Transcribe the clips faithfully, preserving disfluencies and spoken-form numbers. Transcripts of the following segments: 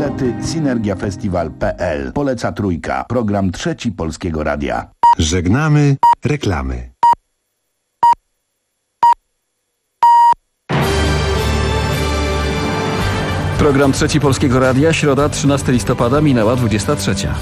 Bilety synergia festiwal kropka p l. Poleca Trójka. Program Trzeci Polskiego Radia. Żegnamy reklamy. Program Trzeci Polskiego Radia, środa trzynastego listopada, minęła dwudziesta trzecia.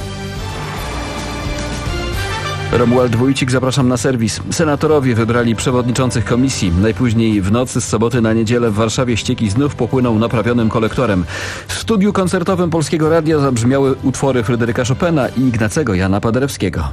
Romuald Wójcik, zapraszam na serwis. Senatorowie wybrali przewodniczących komisji. Najpóźniej w nocy z soboty na niedzielę w Warszawie ścieki znów popłyną naprawionym kolektorem. W studiu koncertowym Polskiego Radia zabrzmiały utwory Fryderyka Chopina i Ignacego Jana Paderewskiego.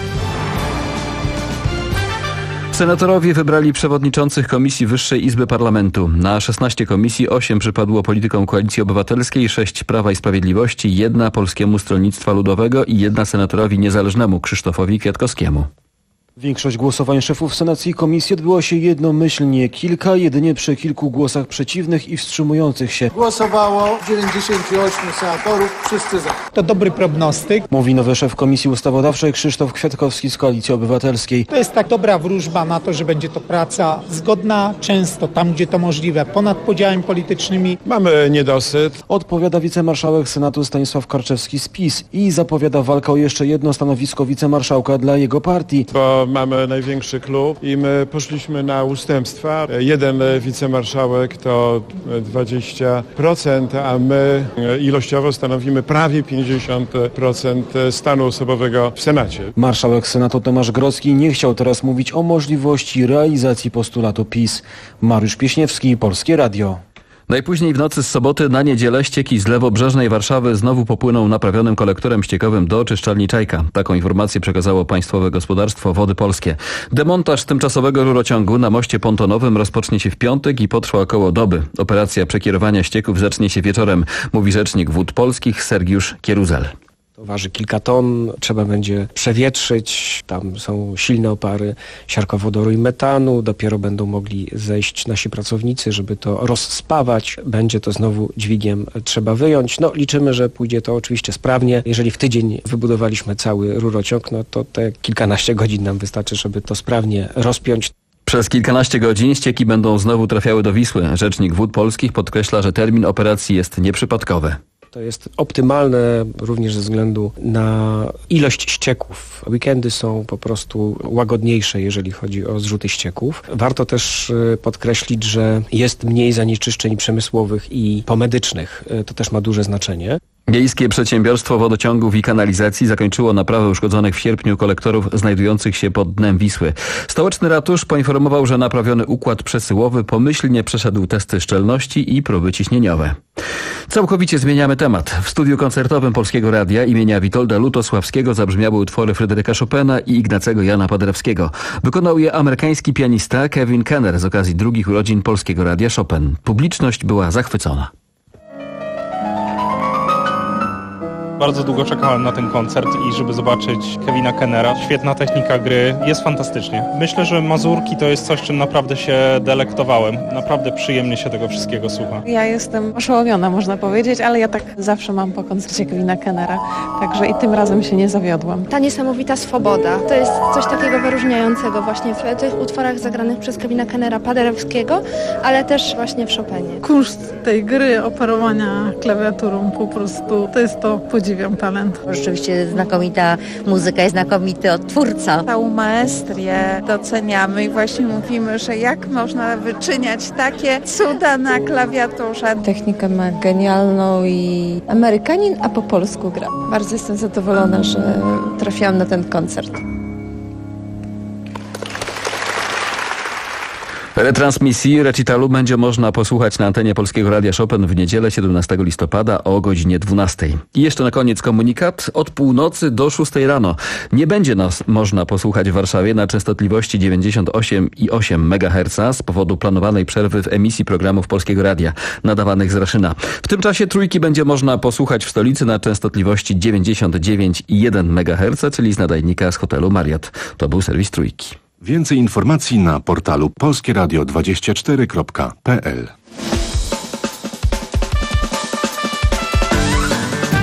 Senatorowie wybrali przewodniczących Komisji Wyższej Izby Parlamentu. Na szesnaście komisji osiem przypadło politykom Koalicji Obywatelskiej, sześć Prawa i Sprawiedliwości, jedna Polskiemu Stronnictwa Ludowego i jedna senatorowi niezależnemu Krzysztofowi Kwiatkowskiemu. Większość głosowań szefów senacji komisji odbyła się jednomyślnie, kilka jedynie przy kilku głosach przeciwnych i wstrzymujących się. Głosowało dziewięćdziesięciu ośmiu senatorów, wszyscy za. To dobry prognostyk, Mówi nowy szef Komisji Ustawodawczej Krzysztof Kwiatkowski z Koalicji Obywatelskiej. to jest tak dobra wróżba na to, że będzie to praca zgodna, często tam, gdzie to możliwe, ponad podziałami politycznymi. Mamy niedosyt. Odpowiada wicemarszałek Senatu Stanisław Karczewski z PiS i zapowiada walkę o jeszcze jedno stanowisko wicemarszałka dla jego partii. Bo mamy największy klub i my poszliśmy na ustępstwa. Jeden wicemarszałek to dwadzieścia procent, a my ilościowo stanowimy prawie pięćdziesiąt procent stanu osobowego w Senacie. Marszałek Senatu Tomasz Grodzki nie chciał teraz mówić o możliwości realizacji postulatu PiS. Mariusz Pieśniewski, Polskie Radio. Najpóźniej w nocy z soboty na niedzielę ścieki z lewobrzeżnej Warszawy znowu popłyną naprawionym kolektorem ściekowym do oczyszczalni Czajka. Taką informację przekazało Państwowe Gospodarstwo Wody Polskie. Demontaż tymczasowego rurociągu na moście pontonowym rozpocznie się w piątek i potrwa około doby. Operacja przekierowania ścieków zacznie się wieczorem, mówi rzecznik Wód Polskich Sergiusz Kieruzel. To waży kilka ton, trzeba będzie przewietrzyć, tam są silne opary siarkowodoru i metanu, dopiero będą mogli zejść nasi pracownicy, żeby to rozspawać. Będzie to znowu dźwigiem trzeba wyjąć. No liczymy, że pójdzie to oczywiście sprawnie. Jeżeli w tydzień wybudowaliśmy cały rurociąg, no to te kilkanaście godzin nam wystarczy, żeby to sprawnie rozpiąć. Przez kilkanaście godzin ścieki będą znowu trafiały do Wisły. Rzecznik Wód Polskich podkreśla, że termin operacji jest nieprzypadkowy. To jest optymalne również ze względu na ilość ścieków. Weekendy są po prostu łagodniejsze, jeżeli chodzi o zrzuty ścieków. Warto też podkreślić, że jest mniej zanieczyszczeń przemysłowych i pomedycznych. To też ma duże znaczenie. Miejskie Przedsiębiorstwo Wodociągów i Kanalizacji zakończyło naprawę uszkodzonych w sierpniu kolektorów znajdujących się pod dnem Wisły. Stołeczny ratusz poinformował, że naprawiony układ przesyłowy pomyślnie przeszedł testy szczelności i próby ciśnieniowe. Całkowicie zmieniamy temat. W studiu koncertowym Polskiego Radia imienia Witolda Lutosławskiego zabrzmiały utwory Fryderyka Chopina i Ignacego Jana Paderewskiego. Wykonał je amerykański pianista Kevin Kenner z okazji drugich urodzin Polskiego Radia Chopin. Publiczność była zachwycona. Bardzo długo czekałem na ten koncert i żeby zobaczyć Kevina Kennera. Świetna technika gry, jest fantastycznie. Myślę, że Mazurki to jest coś, czym naprawdę się delektowałem. Naprawdę przyjemnie się tego wszystkiego słucha. Ja jestem oszołomiona, można powiedzieć, ale ja tak zawsze mam po koncercie Kevina Kennera. Także i tym razem się nie zawiodłam. Ta niesamowita swoboda, to jest coś takiego wyróżniającego właśnie w tych utworach zagranych przez Kevina Kennera, Paderewskiego, ale też właśnie w Chopinie. Kuszt tej gry, operowania klawiaturą po prostu, to jest to podziwiam talent. Rzeczywiście znakomita muzyka i znakomity odtwórca. Całą maestrię doceniamy i właśnie mówimy, że jak można wyczyniać takie cuda na klawiaturze. Technikę ma genialną i Amerykanin, a po polsku gra. Bardzo jestem zadowolona, że trafiłam na ten koncert. Retransmisji recitalu będzie można posłuchać na antenie Polskiego Radia Chopin w niedzielę siedemnastego listopada o godzinie dwunastej. I jeszcze na koniec komunikat. Od północy do szóstej rano nie będzie nas można posłuchać w Warszawie na częstotliwości dziewięćdziesiąt osiem i osiem megaherca z powodu planowanej przerwy w emisji programów Polskiego Radia nadawanych z Raszyna. W tym czasie trójki będzie można posłuchać w stolicy na częstotliwości dziewięćdziesiąt dziewięć i jeden megaherca, czyli z nadajnika z hotelu Marriott. To był serwis Trójki. Więcej informacji na portalu polskie radio dwadzieścia cztery kropka p l.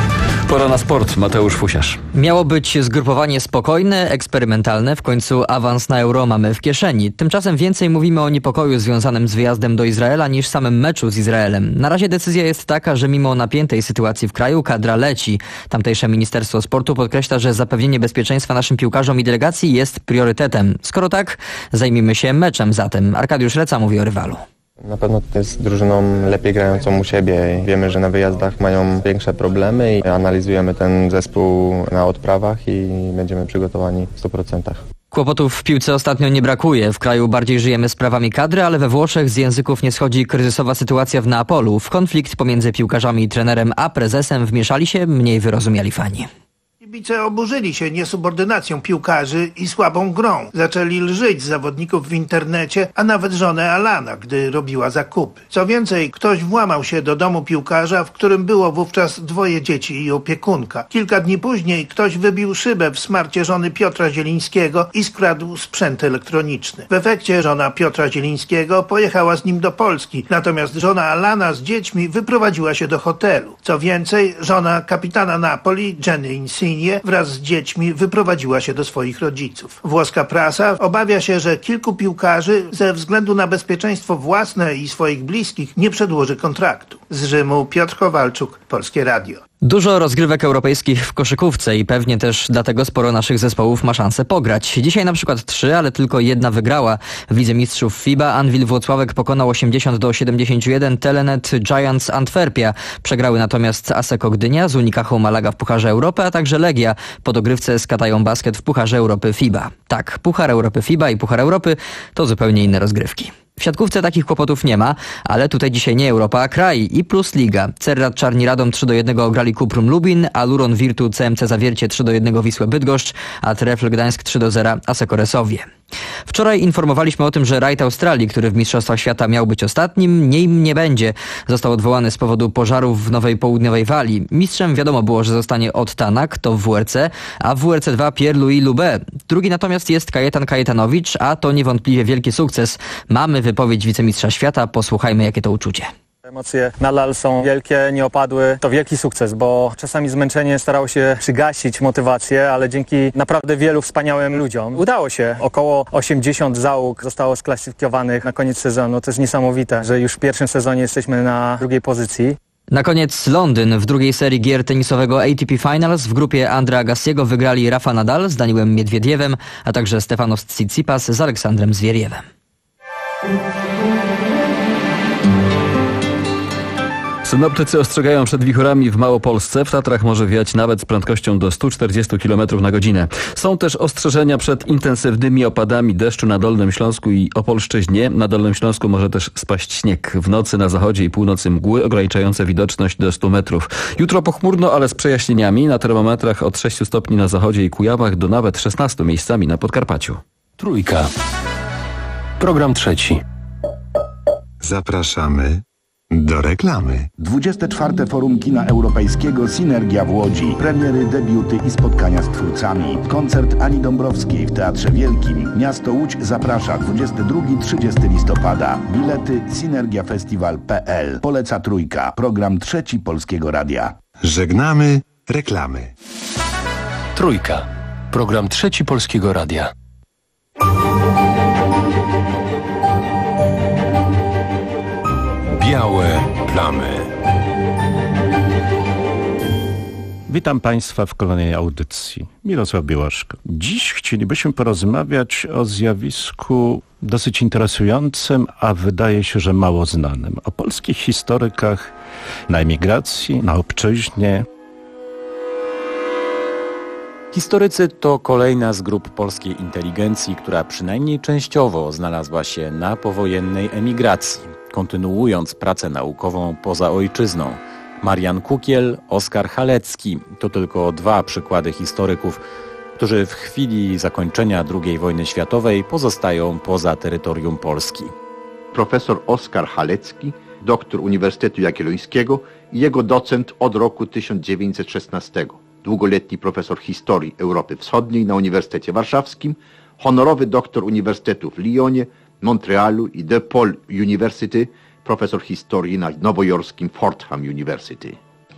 Pora na sport. Mateusz Fusiarz. Miało być zgrupowanie spokojne, eksperymentalne, w końcu awans na Euro mamy w kieszeni. Tymczasem więcej mówimy o niepokoju związanym z wyjazdem do Izraela niż samym meczu z Izraelem. Na razie decyzja jest taka, że mimo napiętej sytuacji w kraju kadra leci. Tamtejsze Ministerstwo Sportu podkreśla, że zapewnienie bezpieczeństwa naszym piłkarzom i delegacji jest priorytetem. Skoro tak, zajmijmy się meczem zatem. Arkadiusz Reca mówi o rywalu. Na pewno to jest drużyną lepiej grającą u siebie. Wiemy, że na wyjazdach mają większe problemy i analizujemy ten zespół na odprawach i będziemy przygotowani w stu procentach. Kłopotów w piłce ostatnio nie brakuje. W kraju bardziej żyjemy sprawami kadry, ale we Włoszech z języków nie schodzi kryzysowa sytuacja w Neapolu. W konflikt pomiędzy piłkarzami i trenerem a prezesem wmieszali się mniej wyrozumiali fani. Kibice oburzyli się niesubordynacją piłkarzy i słabą grą. Zaczęli lżyć zawodników w internecie, a nawet żonę Alana, gdy robiła zakupy. Co więcej, ktoś włamał się do domu piłkarza, w którym było wówczas dwoje dzieci i opiekunka. Kilka dni później ktoś wybił szybę w smarcie żony Piotra Zielińskiego i skradł sprzęt elektroniczny. W efekcie żona Piotra Zielińskiego pojechała z nim do Polski, natomiast żona Alana z dziećmi wyprowadziła się do hotelu. Co więcej, żona kapitana Napoli, Jenny Insigne, wraz z dziećmi wyprowadziła się do swoich rodziców. Włoska prasa obawia się, że kilku piłkarzy ze względu na bezpieczeństwo własne i swoich bliskich nie przedłoży kontraktu. Z Rzymu Piotr Kowalczuk, Polskie Radio. Dużo rozgrywek europejskich w koszykówce i pewnie też dlatego sporo naszych zespołów ma szansę pograć. Dzisiaj na przykład trzy, ale tylko jedna wygrała. W Lidze Mistrzów FIBA Anwil Włocławek pokonał osiemdziesiąt do siedemdziesięciu jeden Telenet Giants Antwerpia. Przegrały natomiast Asseco Gdynia z Unicają Malaga w Pucharze Europy, a także Legia po dogrywce z Katają Basket w Pucharze Europy FIBA. Tak, Puchar Europy FIBA i Puchar Europy to zupełnie inne rozgrywki. W siatkówce takich kłopotów nie ma, ale tutaj dzisiaj nie Europa, a kraj i plus liga. Cerrat Czarni Radom trzy do jednego ograli Kuprum Lubin, a Luron Virtu C M C Zawiercie trzy do jednego Wisłę Bydgoszcz, a Trefl Gdańsk trzy do zera Asseco Resowie. Wczoraj informowaliśmy o tym, że rajd Australii, który w Mistrzostwach Świata miał być ostatnim, nim nie będzie. Został odwołany z powodu pożarów w Nowej Południowej Walii. Mistrzem wiadomo było, że zostanie Ott Tanak, to w W R C, a w W R C dwa Pierre-Louis Loubet. Drugi natomiast jest Kajetan Kajetanowicz, a to niewątpliwie wielki sukces. Mamy wypowiedź wicemistrza świata, posłuchajmy jakie to uczucie. Emocje nadal są wielkie, nie opadły. To wielki sukces, bo czasami zmęczenie starało się przygasić motywację, ale dzięki naprawdę wielu wspaniałym ludziom udało się. Około osiemdziesiąt załóg zostało sklasyfikowanych na koniec sezonu. To jest niesamowite, że już w pierwszym sezonie jesteśmy na drugiej pozycji. Na koniec Londyn. W drugiej serii gier tenisowego A T P Finals w grupie Andrea Agassiego wygrali Rafa Nadal z Daniilem Miedwiediewem, a także Stefanos Tsitsipas z Aleksandrem Zwieriewem. Synoptycy ostrzegają przed wichurami w Małopolsce. W Tatrach może wiać nawet z prędkością do stu czterdziestu kilometrów na godzinę. Są też ostrzeżenia przed intensywnymi opadami deszczu na Dolnym Śląsku i Opolszczyźnie. Na Dolnym Śląsku może też spaść śnieg. W nocy na zachodzie i północy mgły ograniczające widoczność do stu metrów. Jutro pochmurno, ale z przejaśnieniami. Na termometrach od sześciu stopni na zachodzie i Kujawach do nawet szesnastu miejscami na Podkarpaciu. Trójka. Program trzeci. Zapraszamy do reklamy. dwudzieste czwarte Forum Kina Europejskiego Synergia w Łodzi. Premiery, debiuty i spotkania z twórcami. Koncert Ani Dąbrowskiej w Teatrze Wielkim. Miasto Łódź zaprasza dwudziestego drugiego do trzydziestego listopada. Bilety synergiafestiwal kropka p l. Poleca Trójka. Program trzeci Polskiego Radia. Żegnamy reklamy. Trójka. Program trzeci Polskiego Radia. Białe plamy. Witam Państwa w kolejnej audycji. Mirosław Białaszko. Dziś chcielibyśmy porozmawiać o zjawisku dosyć interesującym, a wydaje się, że mało znanym. O polskich historykach na emigracji, na obczyźnie. Historycy to kolejna z grup polskiej inteligencji, która przynajmniej częściowo znalazła się na powojennej emigracji, kontynuując pracę naukową poza ojczyzną. Marian Kukiel, Oskar Halecki to tylko dwa przykłady historyków, którzy w chwili zakończenia drugiej wojny światowej pozostają poza terytorium Polski. Profesor Oskar Halecki, doktor Uniwersytetu Jagiellońskiego i jego docent od roku tysiąc dziewięćset szesnastego. Długoletni profesor historii Europy Wschodniej na Uniwersytecie Warszawskim, honorowy doktor Uniwersytetu w Lyonie, Montrealu i DePaul University, profesor historii na nowojorskim Fordham University.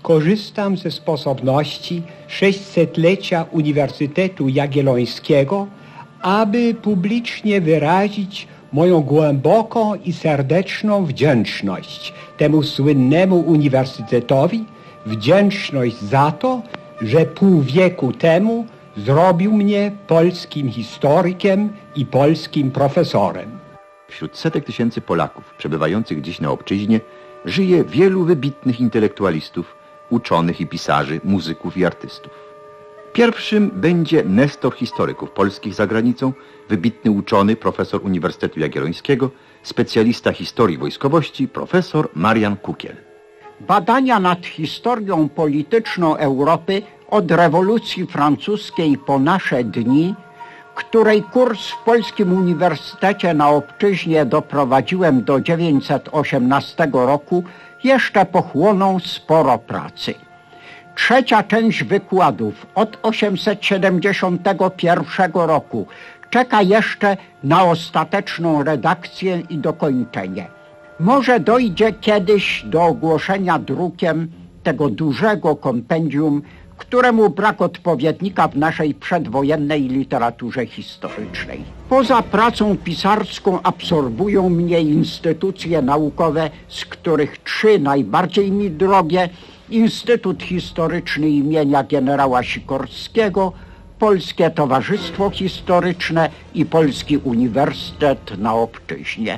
korzystam ze sposobności sześćsetlecia Uniwersytetu Jagiellońskiego, aby publicznie wyrazić moją głęboką i serdeczną wdzięczność temu słynnemu uniwersytetowi, wdzięczność za to, że pół wieku temu zrobił mnie polskim historykiem i polskim profesorem. Wśród setek tysięcy Polaków przebywających dziś na obczyźnie żyje wielu wybitnych intelektualistów, uczonych i pisarzy, muzyków i artystów. Pierwszym będzie nestor historyków polskich za granicą, wybitny uczony, profesor Uniwersytetu Jagiellońskiego, specjalista historii wojskowości, profesor Marian Kukiel. Badania nad historią polityczną Europy od rewolucji francuskiej po nasze dni, której kurs w Polskim Uniwersytecie na Obczyźnie doprowadziłem do dziewięćset osiemnastego roku, jeszcze pochłoną sporo pracy. Trzecia część wykładów od osiemset siedemdziesiątego pierwszego roku czeka jeszcze na ostateczną redakcję i dokończenie. Może dojdzie kiedyś do ogłoszenia drukiem tego dużego kompendium, któremu brak odpowiednika w naszej przedwojennej literaturze historycznej. Poza pracą pisarską absorbują mnie instytucje naukowe, z których trzy najbardziej mi drogie: Instytut Historyczny imienia generała Sikorskiego, Polskie Towarzystwo Historyczne i Polski Uniwersytet na Obczyźnie.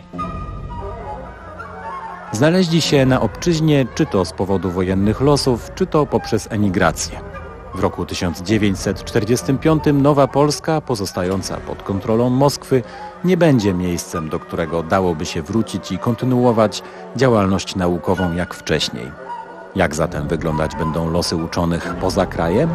Znaleźli się na obczyźnie czy to z powodu wojennych losów, czy to poprzez emigrację. W roku tysiąc dziewięćset czterdziestym piątym Nowa Polska, pozostająca pod kontrolą Moskwy, nie będzie miejscem, do którego dałoby się wrócić i kontynuować działalność naukową jak wcześniej. Jak zatem wyglądać będą losy uczonych poza krajem?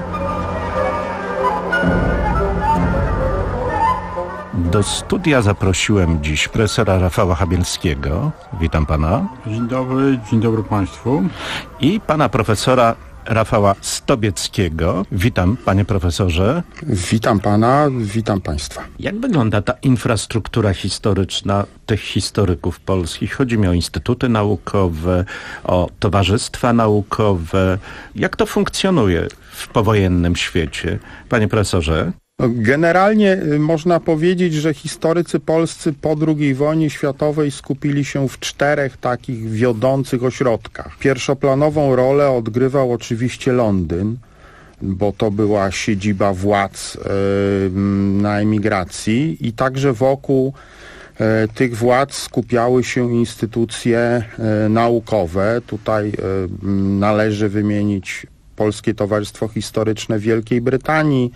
Do studia zaprosiłem dziś profesora Rafała Chabielskiego. Witam pana. Dzień dobry, dzień dobry państwu. I pana profesora Rafała Stobieckiego. Witam, panie profesorze. Witam pana, witam państwa. Jak wygląda ta infrastruktura historyczna tych historyków polskich? Chodzi mi o instytuty naukowe, o towarzystwa naukowe. Jak to funkcjonuje w powojennym świecie? Panie profesorze? Generalnie można powiedzieć, że historycy polscy po drugiej wojnie światowej skupili się w czterech takich wiodących ośrodkach. Pierwszoplanową rolę odgrywał oczywiście Londyn, bo to była siedziba władz na emigracji i także wokół tych władz skupiały się instytucje naukowe. Tutaj należy wymienić Polskie Towarzystwo Historyczne Wielkiej Brytanii,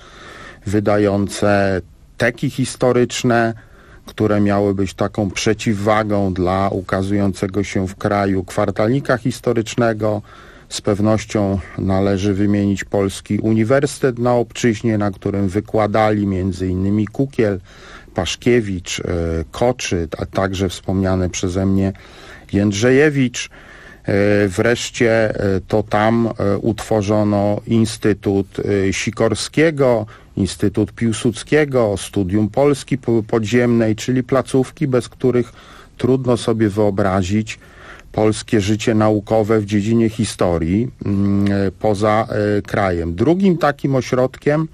wydające teki historyczne, które miały być taką przeciwwagą dla ukazującego się w kraju kwartalnika historycznego. Z pewnością należy wymienić Polski Uniwersytet na Obczyźnie, na którym wykładali między innymi Kukiel, Paszkiewicz, Koczy, a także wspomniany przeze mnie Jędrzejewicz. Wreszcie to tam utworzono Instytut Sikorskiego, Instytut Piłsudskiego, Studium Polski Podziemnej, czyli placówki, bez których trudno sobie wyobrazić polskie życie naukowe w dziedzinie historii poza krajem. Drugim takim ośrodkiem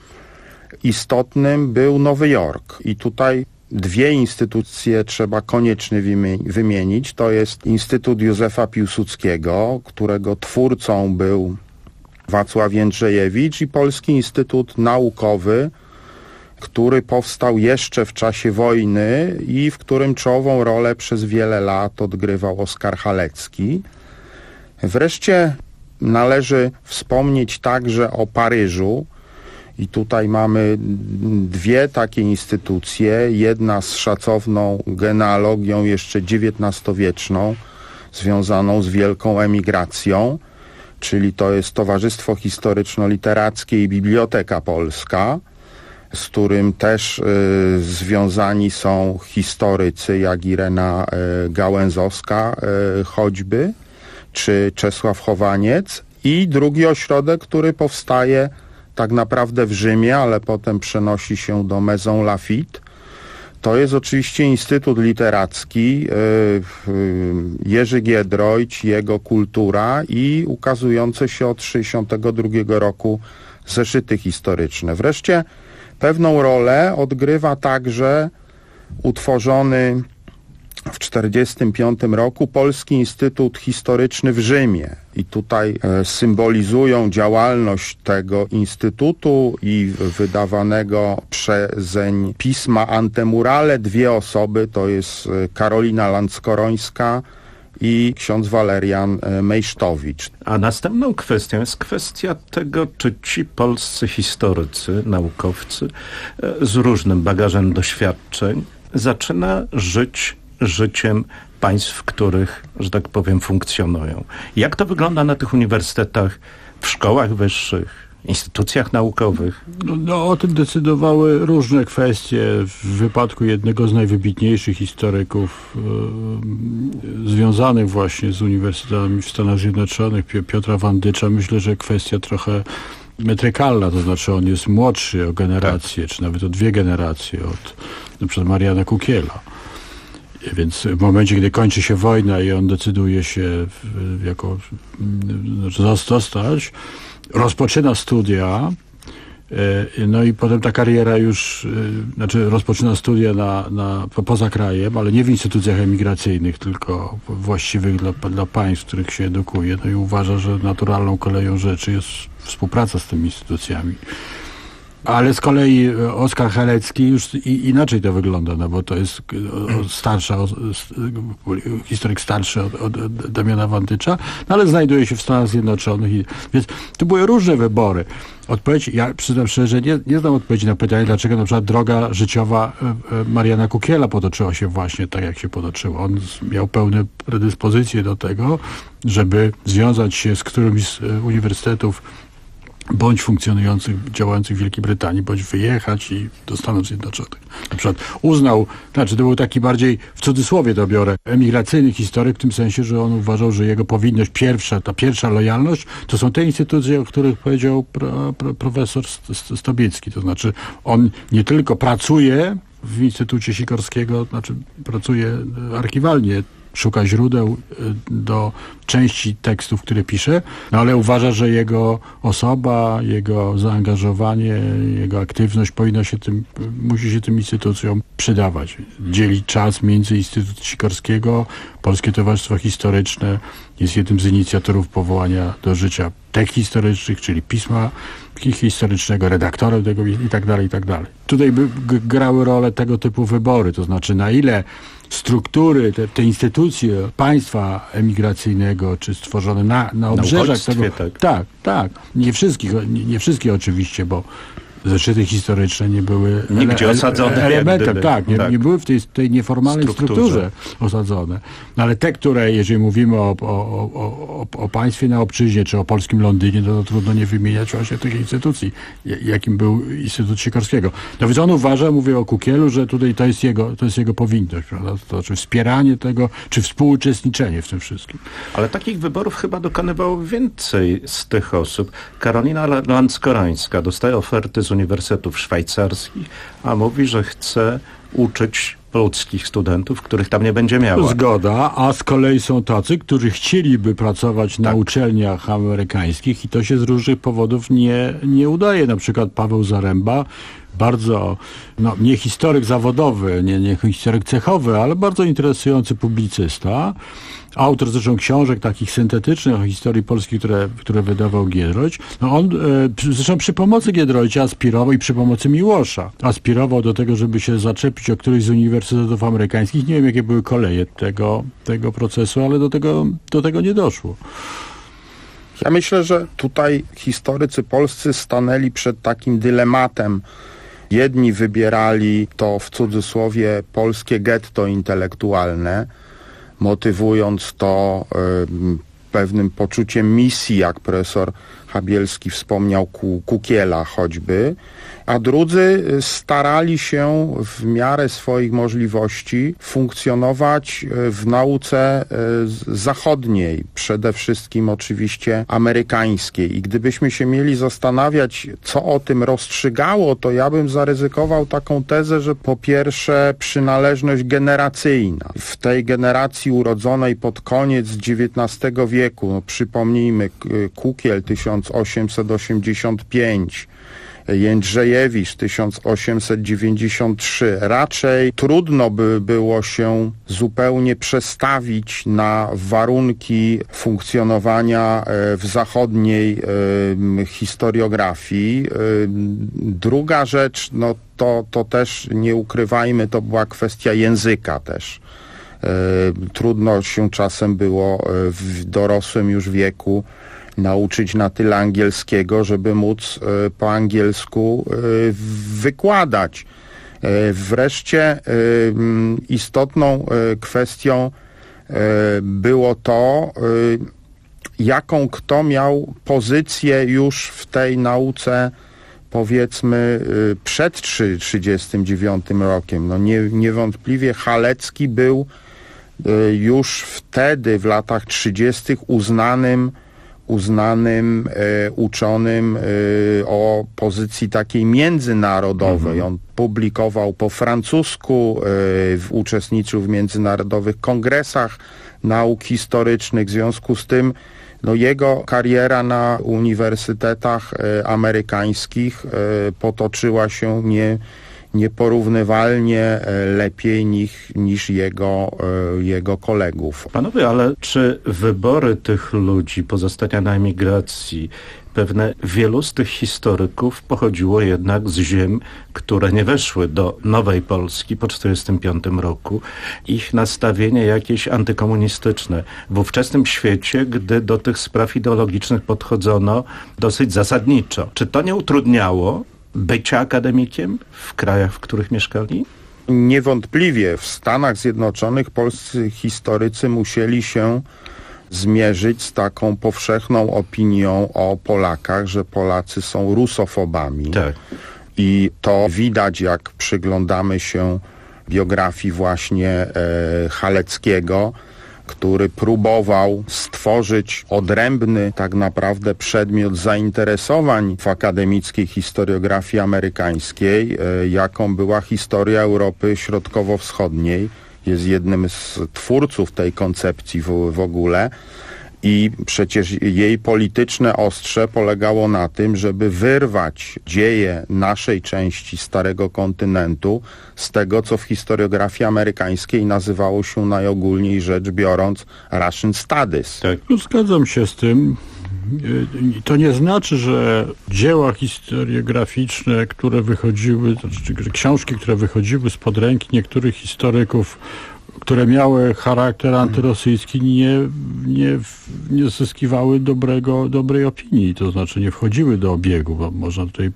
istotnym był Nowy Jork i tutaj dwie instytucje trzeba koniecznie wymienić. To jest Instytut Józefa Piłsudskiego, którego twórcą był Wacław Jędrzejewicz, i Polski Instytut Naukowy, który powstał jeszcze w czasie wojny i w którym czołową rolę przez wiele lat odgrywał Oskar Halecki. Wreszcie należy wspomnieć także o Paryżu. I tutaj mamy dwie takie instytucje, jedna z szacowną genealogią jeszcze dziewiętnastowieczną, związaną z wielką emigracją, czyli to jest Towarzystwo Historyczno-Literackie i Biblioteka Polska, z którym też y, związani są historycy jak Irena y, Gałęzowska y, choćby, czy Czesław Chowaniec. I drugi ośrodek, który powstaje tak naprawdę w Rzymie, ale potem przenosi się do Maison Lafitte. To jest oczywiście Instytut Literacki, Jerzy Giedroyć, jego kultura i ukazujące się od sześćdziesiątego drugiego roku zeszyty historyczne. Wreszcie pewną rolę odgrywa także utworzony w czterdziestym piątym roku Polski Instytut Historyczny w Rzymie. I tutaj e, symbolizują działalność tego instytutu i wydawanego przezeń pisma Antemurale dwie osoby, to jest Karolina Landskorońska i ksiądz Walerian Mejsztowicz. A następną kwestią jest kwestia tego, czy ci polscy historycy, naukowcy z różnym bagażem doświadczeń zaczyna żyć życiem państw, w których, że tak powiem, funkcjonują. Jak to wygląda na tych uniwersytetach, w szkołach wyższych, instytucjach naukowych? No, no, o tym decydowały różne kwestie. W wypadku jednego z najwybitniejszych historyków e, związanych właśnie z uniwersytetami w Stanach Zjednoczonych, Piotra Wandycza, myślę, że kwestia trochę metrykalna, to znaczy on jest młodszy o generację, tak, czy nawet o dwie generacje od na przykład Mariana Kukiela. Więc w momencie, gdy kończy się wojna i on decyduje się w, jako znaczy zostać, rozpoczyna studia, no i potem ta kariera już, znaczy rozpoczyna studia na, na, poza krajem, ale nie w instytucjach emigracyjnych, tylko właściwych dla, dla państw, w których się edukuje. No i uważa, że naturalną koleją rzeczy jest współpraca z tymi instytucjami. Ale z kolei Oskar Halecki już i, inaczej to wygląda, no bo to jest starsza, historyk starszy od, od Damiana Wandycza, no ale znajduje się w Stanach Zjednoczonych. I, więc tu były różne wybory. Odpowiedź, ja przyznam szczerze, że nie, nie znam odpowiedzi na pytanie, dlaczego na przykład droga życiowa Mariana Kukiela potoczyła się właśnie tak, jak się potoczyła. On miał pełne predyspozycje do tego, żeby związać się z którymś z uniwersytetów bądź funkcjonujących, działających w Wielkiej Brytanii, bądź wyjechać i do Stanów Zjednoczonych. Na przykład uznał, znaczy to był taki bardziej, w cudzysłowie to biorę, emigracyjny historyk w tym sensie, że on uważał, że jego powinność pierwsza, ta pierwsza lojalność, to są te instytucje, o których powiedział pro, pro, profesor Stobiecki. To znaczy on nie tylko pracuje w Instytucie Sikorskiego, znaczy pracuje archiwalnie, szuka źródeł do części tekstów, które pisze, no ale uważa, że jego osoba, jego zaangażowanie, jego aktywność powinna się tym, musi się tym instytucjom przydawać. Dzieli czas między Instytut Sikorskiego, Polskie Towarzystwo Historyczne jest jednym z inicjatorów powołania do życia tek historycznych, czyli pisma historycznego, redaktorem tego i tak dalej, i tak dalej. Tutaj by grały rolę tego typu wybory, to znaczy na ile struktury, te, te instytucje państwa emigracyjnego, czy stworzone na, na obrzeżach tego... Tak, tak. tak. Nie wszystkich, nie, nie wszystkie oczywiście, bo zeszyty historyczne nie były nigdzie osadzone elementem, gdyby, tak, nie, tak. nie były w tej, tej nieformalnej strukturze. strukturze osadzone. No ale te, które, jeżeli mówimy o, o, o, o, o państwie na obczyźnie, czy o polskim Londynie, no to trudno nie wymieniać właśnie tych instytucji, jakim był Instytut Sikorskiego. No więc on uważa, mówię o Kukielu, że tutaj to jest jego, to jest jego powinność, prawda? To znaczy wspieranie tego, czy współuczestniczenie w tym wszystkim. Ale takich wyborów chyba dokonywało więcej z tych osób. Karolina Landskorońska dostaje oferty z uniwersytetów szwajcarskich, a mówi, że chce uczyć polskich studentów, których tam nie będzie miała. Zgoda, a z kolei są tacy, którzy chcieliby pracować tak. na uczelniach amerykańskich i to się z różnych powodów nie, nie udaje. Na przykład Paweł Zaręba, bardzo, no nie historyk zawodowy, nie, nie historyk cechowy, ale bardzo interesujący publicysta, autor zresztą książek takich syntetycznych o historii Polski, które, które wydawał Giedroyć. No on e, zresztą przy pomocy Giedroycia aspirował i przy pomocy Miłosza aspirował do tego, żeby się zaczepić o któryś z uniwersytetów amerykańskich. Nie wiem, jakie były koleje tego, tego procesu, ale do tego, do tego nie doszło. Ja myślę, że tutaj historycy polscy stanęli przed takim dylematem. Jedni wybierali to w cudzysłowie polskie getto intelektualne, motywując to y, pewnym poczuciem misji, jak profesor Habielski wspomniał Kukiela choćby, a drudzy starali się w miarę swoich możliwości funkcjonować w nauce zachodniej, przede wszystkim oczywiście amerykańskiej. I gdybyśmy się mieli zastanawiać, co o tym rozstrzygało, to ja bym zaryzykował taką tezę, że po pierwsze przynależność generacyjna. W tej generacji urodzonej pod koniec dziewiętnastego wieku, no przypomnijmy, Kukiel tysiąc osiemset osiemdziesiąt pięć, Jędrzejewicz tysiąc osiemset dziewięćdziesiąt trzy. Raczej trudno by było się zupełnie przestawić na warunki funkcjonowania w zachodniej historiografii. Druga rzecz, no to, to też nie ukrywajmy, to była kwestia języka też. Trudno się czasem było w dorosłym już wieku nauczyć na tyle angielskiego, żeby móc po angielsku wykładać. Wreszcie istotną kwestią było to, jaką kto miał pozycję już w tej nauce, powiedzmy, przed trzydziestym dziewiątym rokiem. No nie, niewątpliwie Halecki był już wtedy, w latach trzydziestych uznanym uznanym e, uczonym e, o pozycji takiej międzynarodowej. Mhm. On publikował po francusku, e, w, uczestniczył w międzynarodowych kongresach nauk historycznych. W związku z tym no, jego kariera na uniwersytetach e, amerykańskich e, potoczyła się nie nieporównywalnie lepiej niż, niż jego, jego kolegów. Panowie, ale czy wybory tych ludzi, pozostania na emigracji, pewne wielu z tych historyków pochodziło jednak z ziem, które nie weszły do nowej Polski po tysiąc dziewięćset czterdziestym piątym roku. Ich nastawienie jakieś antykomunistyczne w ówczesnym świecie, gdy do tych spraw ideologicznych podchodzono dosyć zasadniczo. Czy to nie utrudniało bycia akademikiem w krajach, w których mieszkali? Niewątpliwie w Stanach Zjednoczonych polscy historycy musieli się zmierzyć z taką powszechną opinią o Polakach, że Polacy są rusofobami. Tak. I to widać, jak przyglądamy się biografii właśnie e, Haleckiego, który próbował stworzyć odrębny tak naprawdę przedmiot zainteresowań w akademickiej historiografii amerykańskiej, jaką była historia Europy Środkowo-Wschodniej. Jest jednym z twórców tej koncepcji w, w ogóle. I przecież jej polityczne ostrze polegało na tym, żeby wyrwać dzieje naszej części Starego Kontynentu z tego, co w historiografii amerykańskiej nazywało się najogólniej rzecz biorąc Russian Studies. Tak, no, zgadzam się z tym. To nie znaczy, że dzieła historiograficzne, które wychodziły, czy książki, które wychodziły spod ręki niektórych historyków, które miały charakter antyrosyjski, nie, nie, nie zyskiwały dobrego, dobrej opinii, to znaczy nie wchodziły do obiegu, bo można tutaj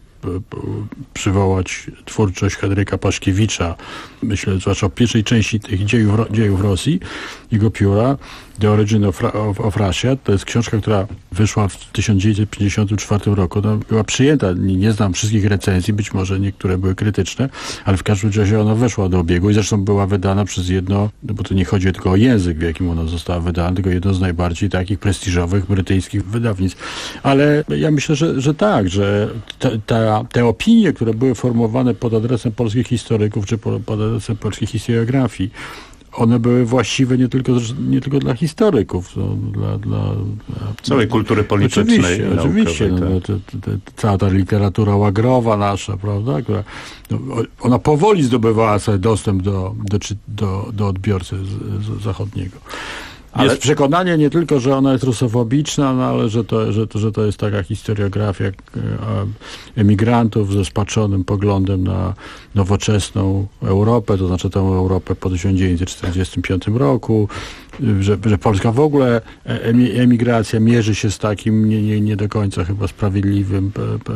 przywołać twórczość Henryka Paszkiewicza, myślę, zwłaszcza o pierwszej części tych dziejów, dziejów Rosji, jego pióra, The Origin of, of, of Russia. To jest książka, która wyszła w tysiąc dziewięćset pięćdziesiątym czwartym roku. Ona była przyjęta, nie, nie znam wszystkich recenzji, być może niektóre były krytyczne, ale w każdym razie ona weszła do obiegu i zresztą była wydana przez jedno, no bo to nie chodzi tylko o język, w jakim ona została wydana, tylko jedno z najbardziej takich prestiżowych brytyjskich wydawnictw. Ale ja myślę, że, że tak, że ta, ta, te opinie, które były formowane pod adresem polskich historyków, czy pod adresem polskiej historiografii, one były właściwe nie tylko, nie tylko dla historyków, no, dla, dla, dla całej kultury politycznej. Oczywiście, naukowej, oczywiście. tak. No, to, to, to, cała ta literatura łagrowa nasza, prawda, która, no, ona powoli zdobywała sobie dostęp do, do, do, do odbiorcy z, z zachodniego. Ale... Jest przekonanie nie tylko, że ona jest rusofobiczna, no, ale że to, że, to, że to jest taka historiografia emigrantów ze spaczonym poglądem na nowoczesną Europę, to znaczy tę Europę po tysiąc dziewięćset czterdziestym piątym roku, że, że Polska w ogóle, emigracja mierzy się z takim nie, nie, nie do końca chyba sprawiedliwym pe, pe,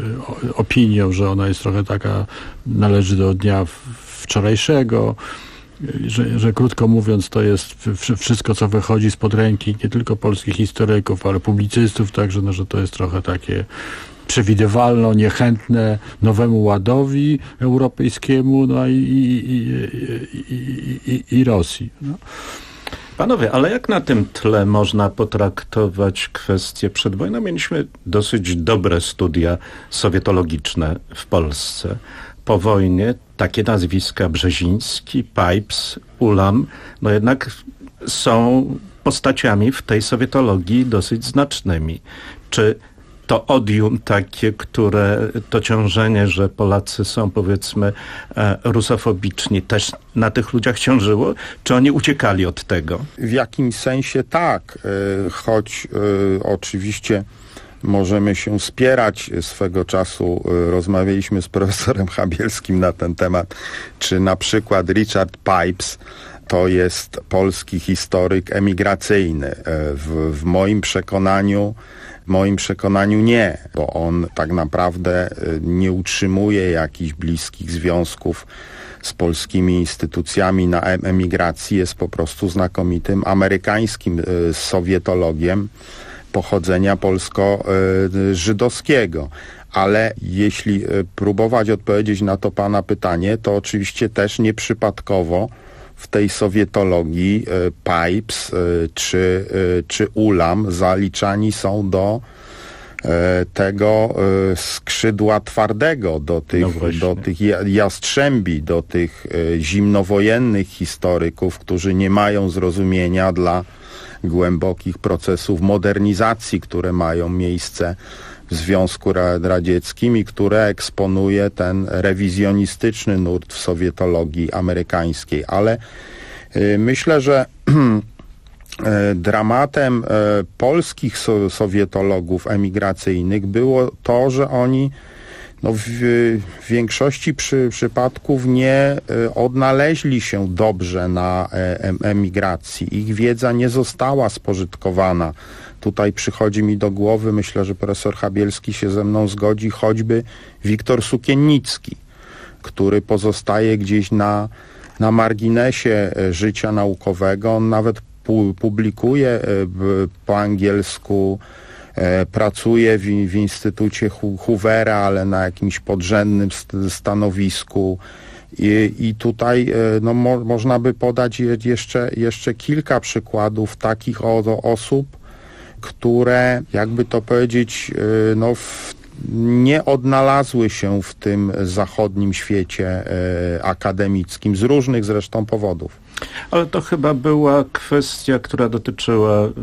opinią, że ona jest trochę taka, należy do dnia wczorajszego. że, że krótko mówiąc to jest wszystko, co wychodzi spod ręki nie tylko polskich historyków, ale publicystów także, no, że to jest trochę takie przewidywalno, niechętne nowemu ładowi europejskiemu, no i, i, i, i, i, i Rosji. No. Panowie, ale jak na tym tle można potraktować kwestię przed wojną? Mieliśmy dosyć dobre studia sowietologiczne w Polsce. Po wojnie takie nazwiska Brzeziński, Pipes, Ulam, no jednak są postaciami w tej sowietologii dosyć znacznymi. Czy to odium takie, które, to ciążenie, że Polacy są powiedzmy e, rusofobiczni, też na tych ludziach ciążyło? Czy oni uciekali od tego? W jakimś sensie tak, e, choć e, oczywiście możemy się spierać. Swego czasu e, rozmawialiśmy z profesorem Chabielskim na ten temat, czy na przykład Richard Pipes to jest polski historyk emigracyjny. E, w, w moim przekonaniu W moim przekonaniu nie, bo on tak naprawdę nie utrzymuje jakichś bliskich związków z polskimi instytucjami na emigracji. Jest po prostu znakomitym amerykańskim sowietologiem pochodzenia polsko-żydowskiego. Ale jeśli próbować odpowiedzieć na to pana pytanie, to oczywiście też nieprzypadkowo w tej sowietologii Pipes czy, czy Ulam zaliczani są do tego skrzydła twardego, do tych, no do tych jastrzębi, do tych zimnowojennych historyków, którzy nie mają zrozumienia dla głębokich procesów modernizacji, które mają miejsce w Związku Radzieckim i które eksponuje ten rewizjonistyczny nurt w sowietologii amerykańskiej. Ale y, myślę, że y, dramatem y, polskich so, sowietologów emigracyjnych było to, że oni no, w, w większości przy, przypadków nie y, odnaleźli się dobrze na y, emigracji. Ich wiedza nie została spożytkowana. Tutaj przychodzi mi do głowy, myślę, że profesor Chabielski się ze mną zgodzi, choćby Wiktor Sukiennicki, który pozostaje gdzieś na, na marginesie życia naukowego. On nawet pu- publikuje po angielsku, pracuje w, w Instytucie Hoovera, ale na jakimś podrzędnym stanowisku. I, i tutaj no, mo- można by podać jeszcze, jeszcze kilka przykładów takich o, osób, które, jakby to powiedzieć, no, w, nie odnalazły się w tym zachodnim świecie e, akademickim, z różnych zresztą powodów. Ale to chyba była kwestia, która dotyczyła y,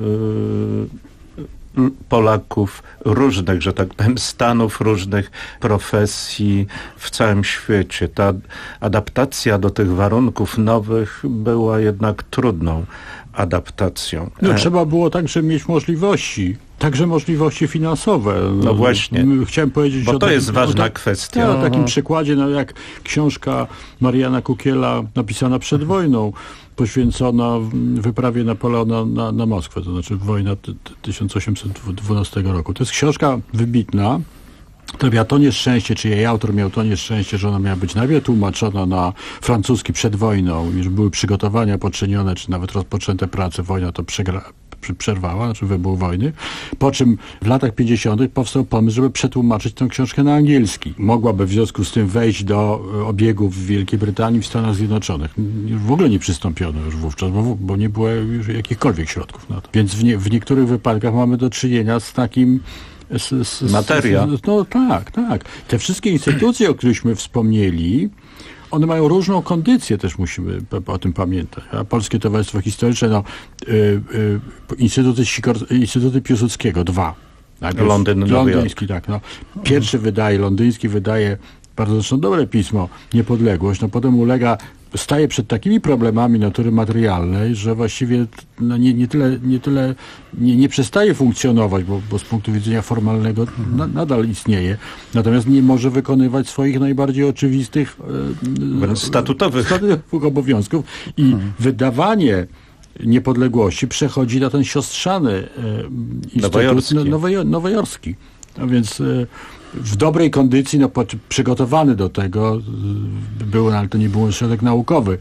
Polaków różnych, że tak powiem, stanów, różnych profesji w całym świecie. Ta adaptacja do tych warunków nowych była jednak trudną adaptacją. No, e... trzeba było także mieć możliwości, także możliwości finansowe. No właśnie. Chciałem powiedzieć, bo o to takim, jest ważna o ta, kwestia. O takim przykładzie, no, jak książka Mariana Kukiela napisana przed mhm. wojną, poświęcona wyprawie Napoleona na, na Moskwę, to znaczy wojna tysiąc osiemset dwunastego roku. To jest książka wybitna, która miała to nieszczęście, czy jej autor miał to nieszczęście, że ona miała być najpierw tłumaczona na francuski przed wojną, już były przygotowania poczynione, czy nawet rozpoczęte prace, wojna to przegra, przerwała, znaczy wybuch wojny, po czym w latach pięćdziesiątych powstał pomysł, żeby przetłumaczyć tę książkę na angielski. Mogłaby w związku z tym wejść do obiegów w Wielkiej Brytanii, w Stanach Zjednoczonych. W ogóle nie przystąpiono już wówczas, bo, bo nie było już jakichkolwiek środków na to. Więc w, nie, w niektórych wypadkach mamy do czynienia z takim Z, z, Materia. Z, no tak, tak. Te wszystkie instytucje, o którychśmy wspomnieli, one mają różną kondycję, też musimy o tym pamiętać. A Polskie Towarzystwo Historyczne, no, y, y, Instytuty, Sikor, Instytuty Piłsudskiego, dwa. Najpierw Londyn, londyński, tak. No. Pierwszy wydaje, londyński wydaje bardzo zresztą dobre pismo, Niepodległość, no potem ulega, staje przed takimi problemami natury materialnej, że właściwie no nie, nie tyle, nie, tyle nie, nie przestaje funkcjonować, bo, bo z punktu widzenia formalnego na, nadal istnieje, natomiast nie może wykonywać swoich najbardziej oczywistych e, statutowych. statutowych obowiązków i hmm. wydawanie Niepodległości przechodzi na ten siostrzany e, Instytut Nowojorski. Nowojo, Nowojorski. A więc e, w dobrej kondycji, no, przygotowany do tego był, ale to nie był ośrodek naukowy.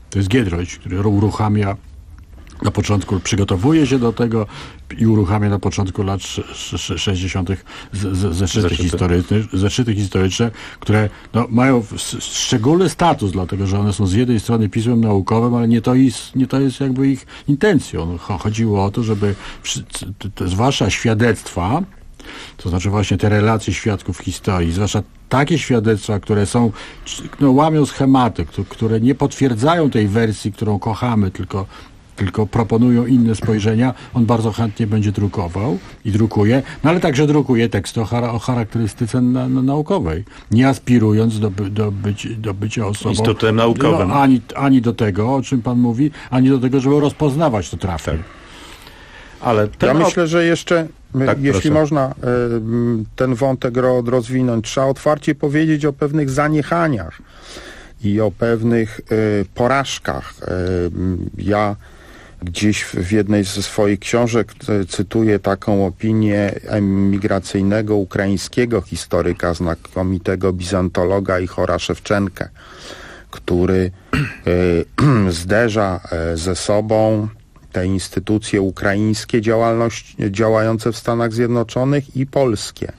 To jest Giedroyć, który uruchamia na początku, przygotowuje się do tego i uruchamia na początku lat sześćdziesiątych zeszyty historyczne, zeszyty historyczne, które no, mają szczególny status, dlatego że one są z jednej strony pismem naukowym, ale nie to jest, nie to jest jakby ich intencją. Chodziło o to, żeby zwłaszcza świadectwa, to znaczy właśnie te relacje świadków historii, zwłaszcza takie świadectwa, które są, no, łamią schematy, które nie potwierdzają tej wersji, którą kochamy, tylko tylko proponują inne spojrzenia, on bardzo chętnie będzie drukował i drukuje, no ale także drukuje teksty o, chara- o charakterystyce na, na naukowej, nie aspirując do, by, do, być, do bycia osobą instytutem naukowym. No, ani, ani do tego, o czym pan mówi, ani do tego, żeby rozpoznawać to trafnie. Tak. Ale ja myślę, że jeszcze, tak, jeśli proszę. można ten wątek rozwinąć, trzeba otwarcie powiedzieć o pewnych zaniechaniach i o pewnych porażkach. Ja gdzieś w jednej ze swoich książek cytuję taką opinię emigracyjnego ukraińskiego historyka, znakomitego bizantologa Ichora Szewczenkę, który y, zderza ze sobą te instytucje ukraińskie działalność, działające w Stanach Zjednoczonych i polskie.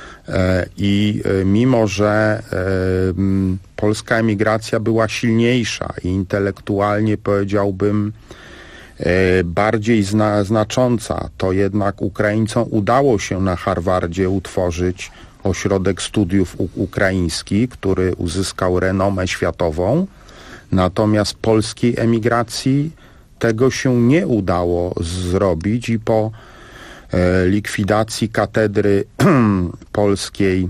I mimo, że polska emigracja była silniejsza i intelektualnie, powiedziałbym, bardziej zna, znacząca, to jednak Ukraińcom udało się na Harvardzie utworzyć ośrodek studiów u- ukraińskich, który uzyskał renomę światową. Natomiast polskiej emigracji tego się nie udało zrobić i po e, likwidacji katedry polskiej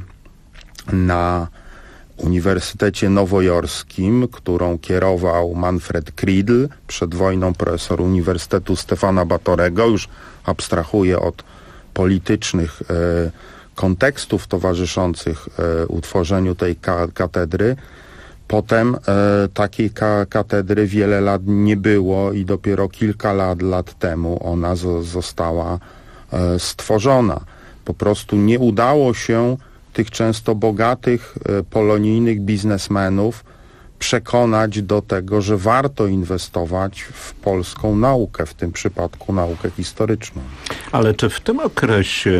na Uniwersytecie Nowojorskim, którą kierował Manfred Kridl, przed wojną profesor Uniwersytetu Stefana Batorego, już abstrahuję od politycznych e, kontekstów towarzyszących e, utworzeniu tej ka- katedry. Potem e, takiej ka- katedry wiele lat nie było i dopiero kilka lat, lat temu ona z- została e, stworzona. Po prostu nie udało się tych często bogatych, e, polonijnych biznesmenów przekonać do tego, że warto inwestować w polską naukę, w tym przypadku naukę historyczną. Ale czy w tym okresie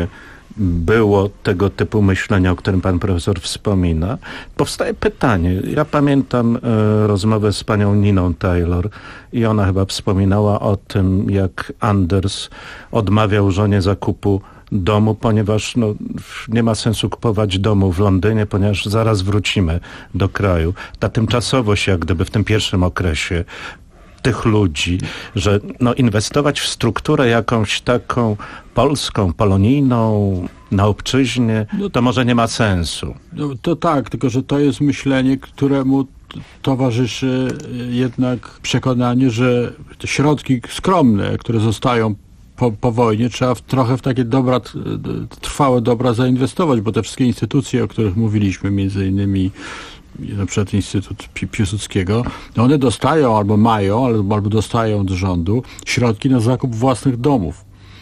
było tego typu myślenia, o którym pan profesor wspomina? Powstaje pytanie. Ja pamiętam e, rozmowę z panią Niną Taylor i ona chyba wspominała o tym, jak Anders odmawiał żonie zakupu domu, ponieważ no, nie ma sensu kupować domu w Londynie, ponieważ zaraz wrócimy do kraju. Ta tymczasowość, jak gdyby w tym pierwszym okresie tych ludzi, że no, inwestować w strukturę jakąś taką polską, polonijną, na obczyźnie, no, to może nie ma sensu. No, to tak, tylko że to jest myślenie, któremu t- towarzyszy jednak przekonanie, że te środki skromne, które zostają po, po wojnie, trzeba w, trochę w takie dobra, trwałe dobra zainwestować, bo te wszystkie instytucje, o których mówiliśmy, między innymi na przykład Instytut Piłsudskiego, no one dostają albo mają, albo, albo dostają od rządu środki na zakup własnych domów.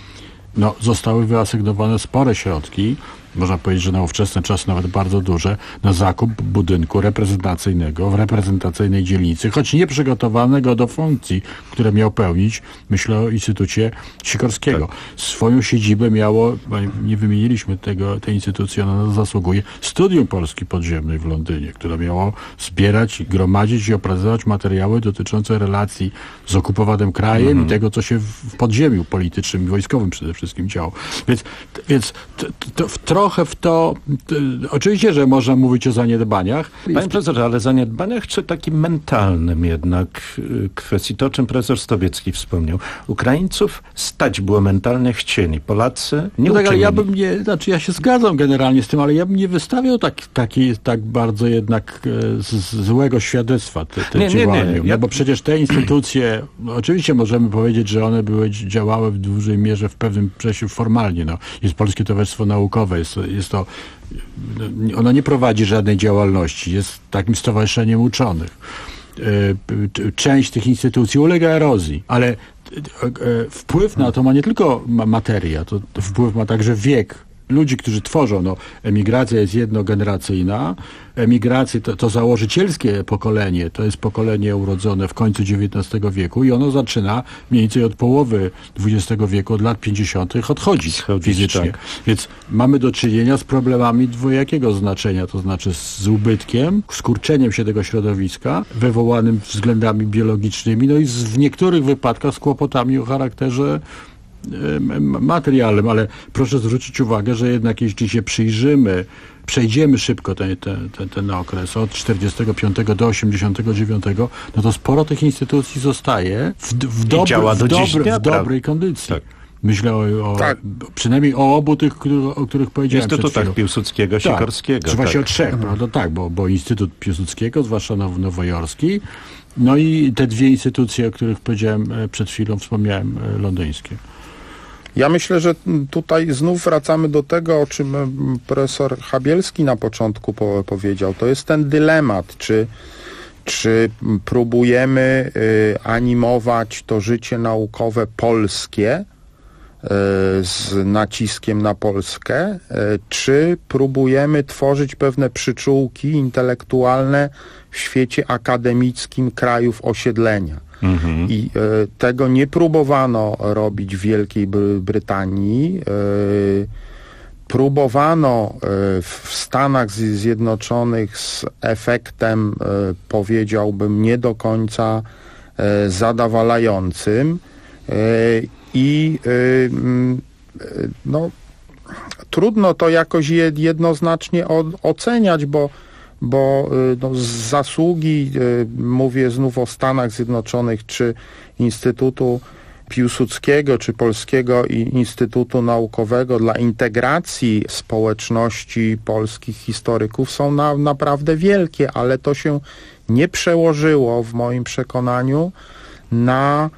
No, zostały wyasygnowane spore środki, można powiedzieć, że na ówczesne czasy nawet bardzo duże, na zakup budynku reprezentacyjnego w reprezentacyjnej dzielnicy, choć nie przygotowanego do funkcji, które miał pełnić, myślę o Instytucie Sikorskiego. Tak. Swoją siedzibę miało, nie wymieniliśmy tego, tej instytucji, ona nas zasługuje, Studium Polski Podziemnej w Londynie, które miało zbierać, gromadzić i opracować materiały dotyczące relacji z okupowanym krajem mhm. i tego, co się w podziemiu politycznym i wojskowym przede wszystkim działo. Więc, więc to, to, w trochę w to, to, oczywiście, że można mówić o zaniedbaniach. Panie profesorze, ale zaniedbaniach czy takim mentalnym jednak kwestii, to o czym profesor Stobiecki wspomniał. Ukraińców stać było mentalnie chcieli, Polacy nie no tak, ale ja uczynili. bym nie, znaczy ja się zgadzam generalnie z tym, ale ja bym nie wystawiał tak, taki, tak bardzo jednak e, z, z złego świadectwa te, te nie, nie, nie. No Ja... bo przecież te instytucje, no, oczywiście możemy powiedzieć, że one były, działały w dużej mierze w pewnym przejściu formalnie. No. Jest Polskie Towarzystwo Naukowe, jest, jest to, ono nie prowadzi żadnej działalności, jest takim stowarzyszeniem uczonych. Część tych instytucji ulega erozji, ale wpływ na to ma nie tylko materia, to wpływ ma także wiek ludzi, którzy tworzą, no emigracja jest jednogeneracyjna, emigracje to, to założycielskie pokolenie, to jest pokolenie urodzone w końcu dziewiętnastego wieku i ono zaczyna mniej więcej od połowy dwudziestego wieku, od lat pięćdziesiątych odchodzić Schodzić, fizycznie. tak. Więc mamy do czynienia z problemami dwojakiego znaczenia, to znaczy z ubytkiem, skurczeniem się tego środowiska, wywołanym względami biologicznymi, no i z, w niektórych wypadkach z kłopotami o charakterze materialnym, ale proszę zwrócić uwagę, że jednak jeśli się przyjrzymy, przejdziemy szybko ten, ten, ten, ten okres od czterdziestego piątego do osiemdziesiątego dziewiątego, no to sporo tych instytucji zostaje w, w, dobry, działa do w, dziś dobry, dnia, w dobrej kondycji. Tak. Myślę o, o Tak. przynajmniej o obu tych, których, o których powiedziałem Instytutach przed chwilą. Piłsudskiego, Tak, Sikorskiego. czy właśnie tak. o trzech, Mhm. prawda? Tak, bo, bo Instytut Piłsudskiego, zwłaszcza now, nowojorski, no i te dwie instytucje, o których powiedziałem przed chwilą, wspomniałem, londyńskie. Ja myślę, że tutaj znów wracamy do tego, o czym profesor Chabielski na początku po, powiedział. To jest ten dylemat, czy, czy próbujemy y, animować to życie naukowe polskie y, z naciskiem na Polskę, y, czy próbujemy tworzyć pewne przyczółki intelektualne w świecie akademickim krajów osiedlenia. Mhm. I e, tego nie próbowano robić w Wielkiej Bry- Brytanii. E, próbowano e, w Stanach Zjednoczonych z efektem, e, powiedziałbym, nie do końca e, zadowalającym. E, I e, no, trudno to jakoś jednoznacznie o, oceniać, bo bo no, z zasługi, mówię znów o Stanach Zjednoczonych, czy Instytutu Piłsudskiego, czy Polskiego Instytutu Naukowego dla integracji społeczności polskich historyków są na, naprawdę wielkie, ale to się nie przełożyło w moim przekonaniu na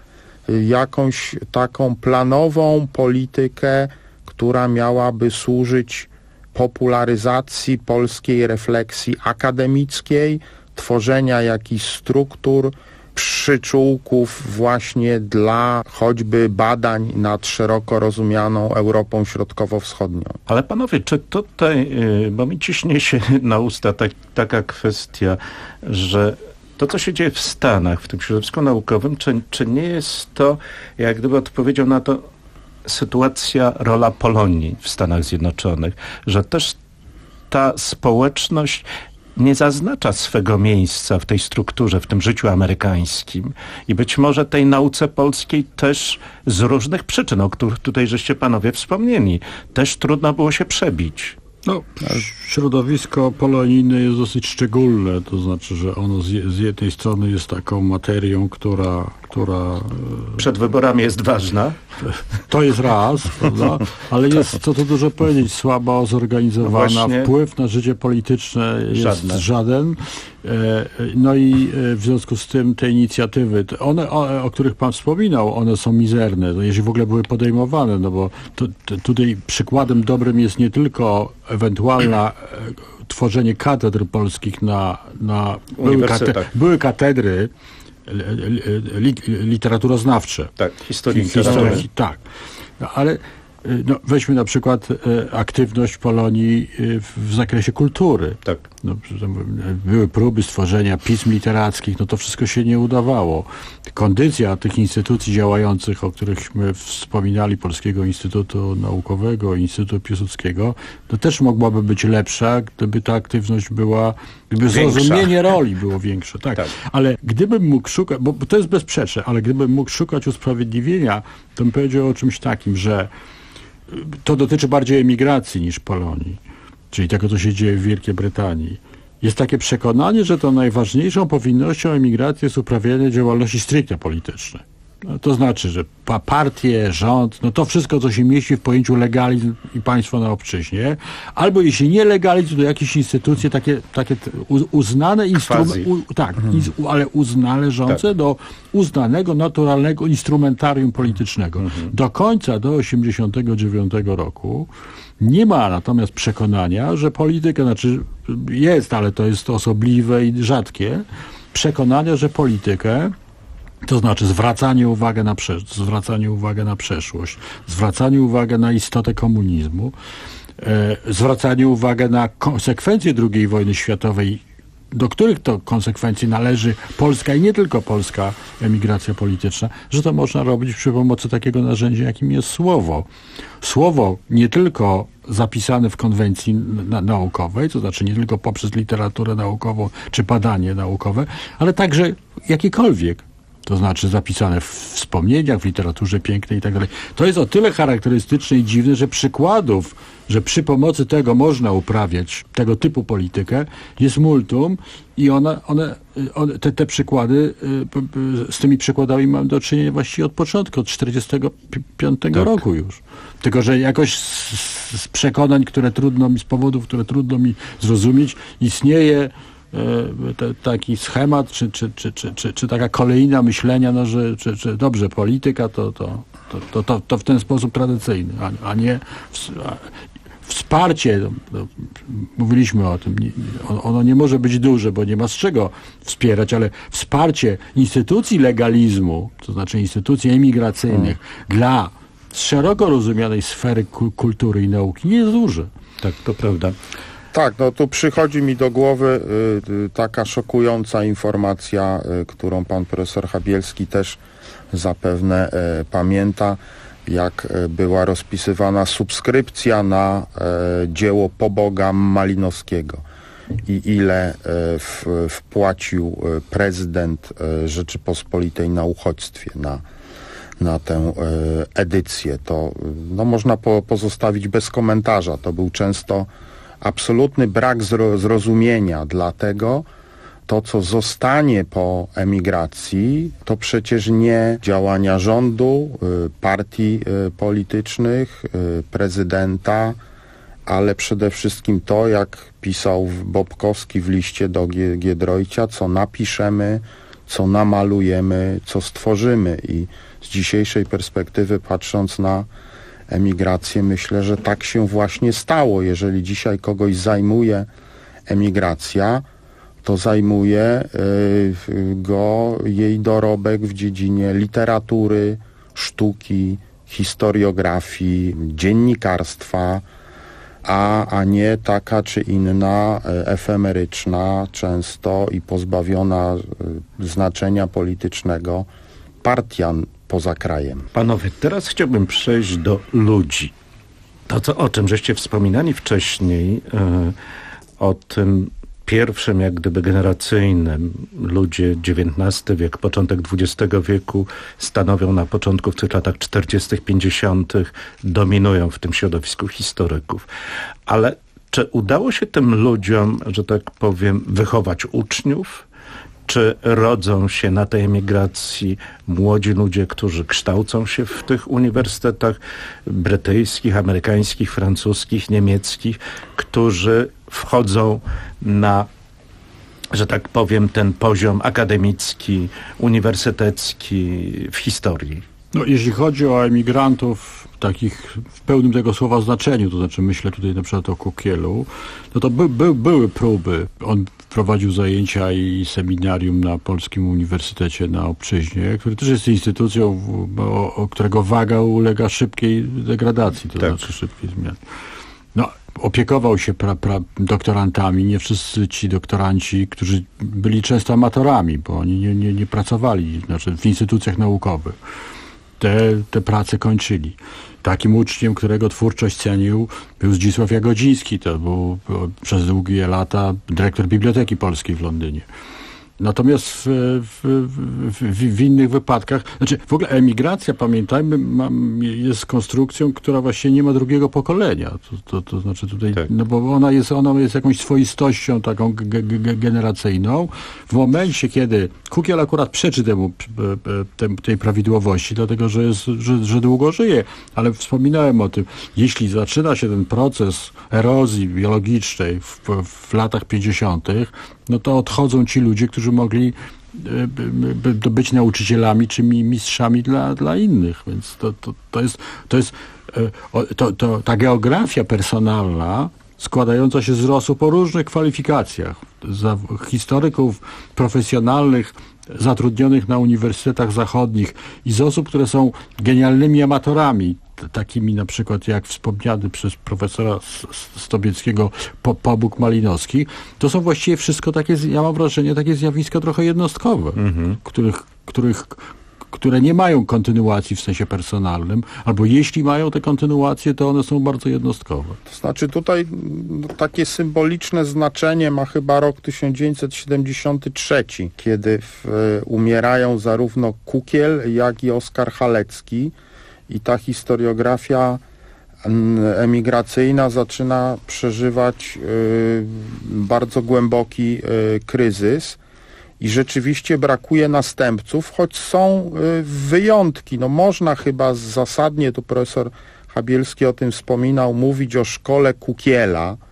jakąś taką planową politykę, która miałaby służyć popularyzacji polskiej refleksji akademickiej, tworzenia jakichś struktur, przyczółków właśnie dla choćby badań nad szeroko rozumianą Europą Środkowo-Wschodnią. Ale panowie, czy tutaj, bo mi ciśnie się na usta tak, taka kwestia, że to, co się dzieje w Stanach, w tym środowisku naukowym, czy, czy nie jest to, jak gdyby odpowiedział na to, sytuacja, rola Polonii w Stanach Zjednoczonych, że też ta społeczność nie zaznacza swego miejsca w tej strukturze, w tym życiu amerykańskim i być może tej nauce polskiej też z różnych przyczyn, o których tutaj żeście panowie wspomnieli, też trudno było się przebić. No, środowisko polonijne jest dosyć szczególne, to znaczy, że ono z, z jednej strony jest taką materią, która... która przed wyborami jest ważna. To jest raz, prawda? Ale jest, co tu dużo powiedzieć, słabo zorganizowana, no wpływ na życie polityczne jest Żadne. żaden. No i w związku z tym te inicjatywy, one, o, o których pan wspominał, one są mizerne, no jeśli w ogóle były podejmowane, no bo to, to tutaj przykładem dobrym jest nie tylko ewentualna tworzenie katedr polskich na, na były, kate, były katedry li, literaturoznawcze. Tak, historii historii. Tak, no, ale no, weźmy na przykład e, aktywność Polonii e, w, w zakresie kultury. Tak. No, były próby stworzenia pism literackich, no to wszystko się nie udawało. Kondycja tych instytucji działających, o którychśmy wspominali, Polskiego Instytutu Naukowego, Instytutu Piłsudskiego, to też mogłaby być lepsza, gdyby ta aktywność była, gdyby większa. Zrozumienie roli było większe. Tak. tak. Ale gdybym mógł szukać, bo to jest bezsprzeczne, ale gdybym mógł szukać usprawiedliwienia, to bym powiedział o czymś takim, że to dotyczy bardziej emigracji niż Polonii, czyli tego, co się dzieje w Wielkiej Brytanii. Jest takie przekonanie, że to najważniejszą powinnością emigracji jest uprawianie działalności stricte politycznej. No, to znaczy, że pa- partie, rząd, no to wszystko, co się mieści w pojęciu legalizm i państwo na obczyźnie, albo jeśli nie legalizm, to jakieś instytucje takie, takie uznane instrumenty, tak, mhm. iz, ale uznależące tak. do uznanego, naturalnego instrumentarium politycznego. Mhm. Do końca, do osiemdziesiątego dziewiątego roku nie ma natomiast przekonania, że polityka, znaczy jest, ale to jest osobliwe i rzadkie, przekonania, że politykę, to znaczy zwracanie uwagi na, prze- zwracanie uwagi na przeszłość, zwracanie uwagi na istotę komunizmu, zwracanie uwagi na konsekwencje drugiej wojny światowej, do których to konsekwencji należy polska i nie tylko polska emigracja polityczna, że to można robić przy pomocy takiego narzędzia, jakim jest słowo. Słowo nie tylko zapisane w konwencji na- naukowej, to znaczy nie tylko poprzez literaturę naukową czy badanie naukowe, ale także jakiekolwiek. To znaczy zapisane w wspomnieniach, w literaturze pięknej i tak dalej. To jest o tyle charakterystyczne i dziwne, że przykładów, że przy pomocy tego można uprawiać tego typu politykę, jest multum i one, one, one te, te przykłady, z tymi przykładami mam do czynienia właściwie od początku, od czterdziestego piątego tak. roku już. Tylko, że jakoś z, z przekonań, które trudno mi, z powodów, które trudno mi zrozumieć, istnieje Te, taki schemat, czy, czy, czy, czy, czy, czy taka kolejna myślenia, no, że czy, czy dobrze, polityka to, to, to, to, to, to w ten sposób tradycyjny, a, a nie w, a, wsparcie, no, no, mówiliśmy o tym, nie, ono nie może być duże, bo nie ma z czego wspierać, ale wsparcie instytucji legalizmu, to znaczy instytucji emigracyjnych hmm. dla szeroko rozumianej sfery ku, kultury i nauki nie jest duże. Tak, to prawda. Tak, no tu przychodzi mi do głowy y, y, taka szokująca informacja, y, którą pan profesor Habielski też zapewne y, pamięta, jak y, była rozpisywana subskrypcja na y, dzieło Poboga Malinowskiego i ile y, w, wpłacił y, prezydent y, Rzeczypospolitej na uchodźstwie, na, na tę y, edycję. To y, no, można po, pozostawić bez komentarza. To był często absolutny brak zro- zrozumienia, dlatego to, co zostanie po emigracji, to przecież nie działania rządu, y, partii y, politycznych, y, prezydenta, ale przede wszystkim to, jak pisał Bobkowski w liście do G- Giedroycia, co napiszemy, co namalujemy, co stworzymy. I z dzisiejszej perspektywy, patrząc na emigrację, myślę, że tak się właśnie stało. Jeżeli dzisiaj kogoś zajmuje emigracja, to zajmuje y, go jej dorobek w dziedzinie literatury, sztuki, historiografii, dziennikarstwa, a, a nie taka czy inna efemeryczna, często i pozbawiona y, znaczenia politycznego partia poza krajem. Panowie, teraz chciałbym przejść do ludzi. To, co, o czym żeście wspominali wcześniej, yy, o tym pierwszym, jak gdyby generacyjnym, ludzie dziewiętnasty wiek, początek dwudziestego wieku stanowią na początku, w tych latach czterdziestych, pięćdziesiątych, dominują w tym środowisku historyków. Ale czy udało się tym ludziom, że tak powiem, wychować uczniów? Czy rodzą się na tej emigracji młodzi ludzie, którzy kształcą się w tych uniwersytetach brytyjskich, amerykańskich, francuskich, niemieckich, którzy wchodzą na, że tak powiem, ten poziom akademicki, uniwersytecki w historii? No, jeśli chodzi o emigrantów takich w pełnym tego słowa znaczeniu, to znaczy myślę tutaj na przykład o Kukielu, no to by, by, były próby. On prowadził zajęcia i seminarium na Polskim Uniwersytecie na Obczyźnie, który też jest instytucją, o, o którego waga ulega szybkiej degradacji, to tak. znaczy szybkiej zmiany. No, opiekował się pra, pra, doktorantami, nie wszyscy ci doktoranci, którzy byli często amatorami, bo oni nie, nie, nie pracowali znaczy w instytucjach naukowych. Te, te prace kończyli. Takim uczniem, którego twórczość cenił, był Zdzisław Jagodziński. To był, był przez długie lata dyrektor Biblioteki Polskiej w Londynie. Natomiast w, w, w, w innych wypadkach, znaczy w ogóle emigracja, pamiętajmy, ma, jest konstrukcją, która właściwie nie ma drugiego pokolenia. To, to, to znaczy tutaj, tak. no bo ona jest, ona jest jakąś swoistością taką ge, ge, generacyjną. W momencie, kiedy Kukiel akurat przeczy temu, te, tej prawidłowości, dlatego że, jest, że, że długo żyje, ale wspominałem o tym, jeśli zaczyna się ten proces erozji biologicznej w, w latach pięćdziesiątych, no to odchodzą ci ludzie, którzy mogli by, by być nauczycielami czy mistrzami dla, dla innych. Więc to, to, to jest, to jest to, to, ta geografia personalna składająca się z osób o różnych kwalifikacjach. Za historyków profesjonalnych, zatrudnionych na uniwersytetach zachodnich i z osób, które są genialnymi amatorami, takimi na przykład jak wspomniany przez profesora Stobieckiego Pobuk Malinowski, to są właściwie wszystko takie, ja mam wrażenie, takie zjawiska trochę jednostkowe, mhm. których, których, które nie mają kontynuacji w sensie personalnym, albo jeśli mają te kontynuacje, to one są bardzo jednostkowe. To znaczy tutaj no, takie symboliczne znaczenie ma chyba rok tysiąc dziewięćset siedemdziesiąty trzeci, kiedy w, e, umierają zarówno Kukiel, jak i Oskar Halecki i ta historiografia emigracyjna zaczyna przeżywać y, bardzo głęboki y, kryzys i rzeczywiście brakuje następców, choć są y, wyjątki. No można chyba zasadnie, tu profesor Habielski o tym wspominał, mówić o szkole Kukiela. Y,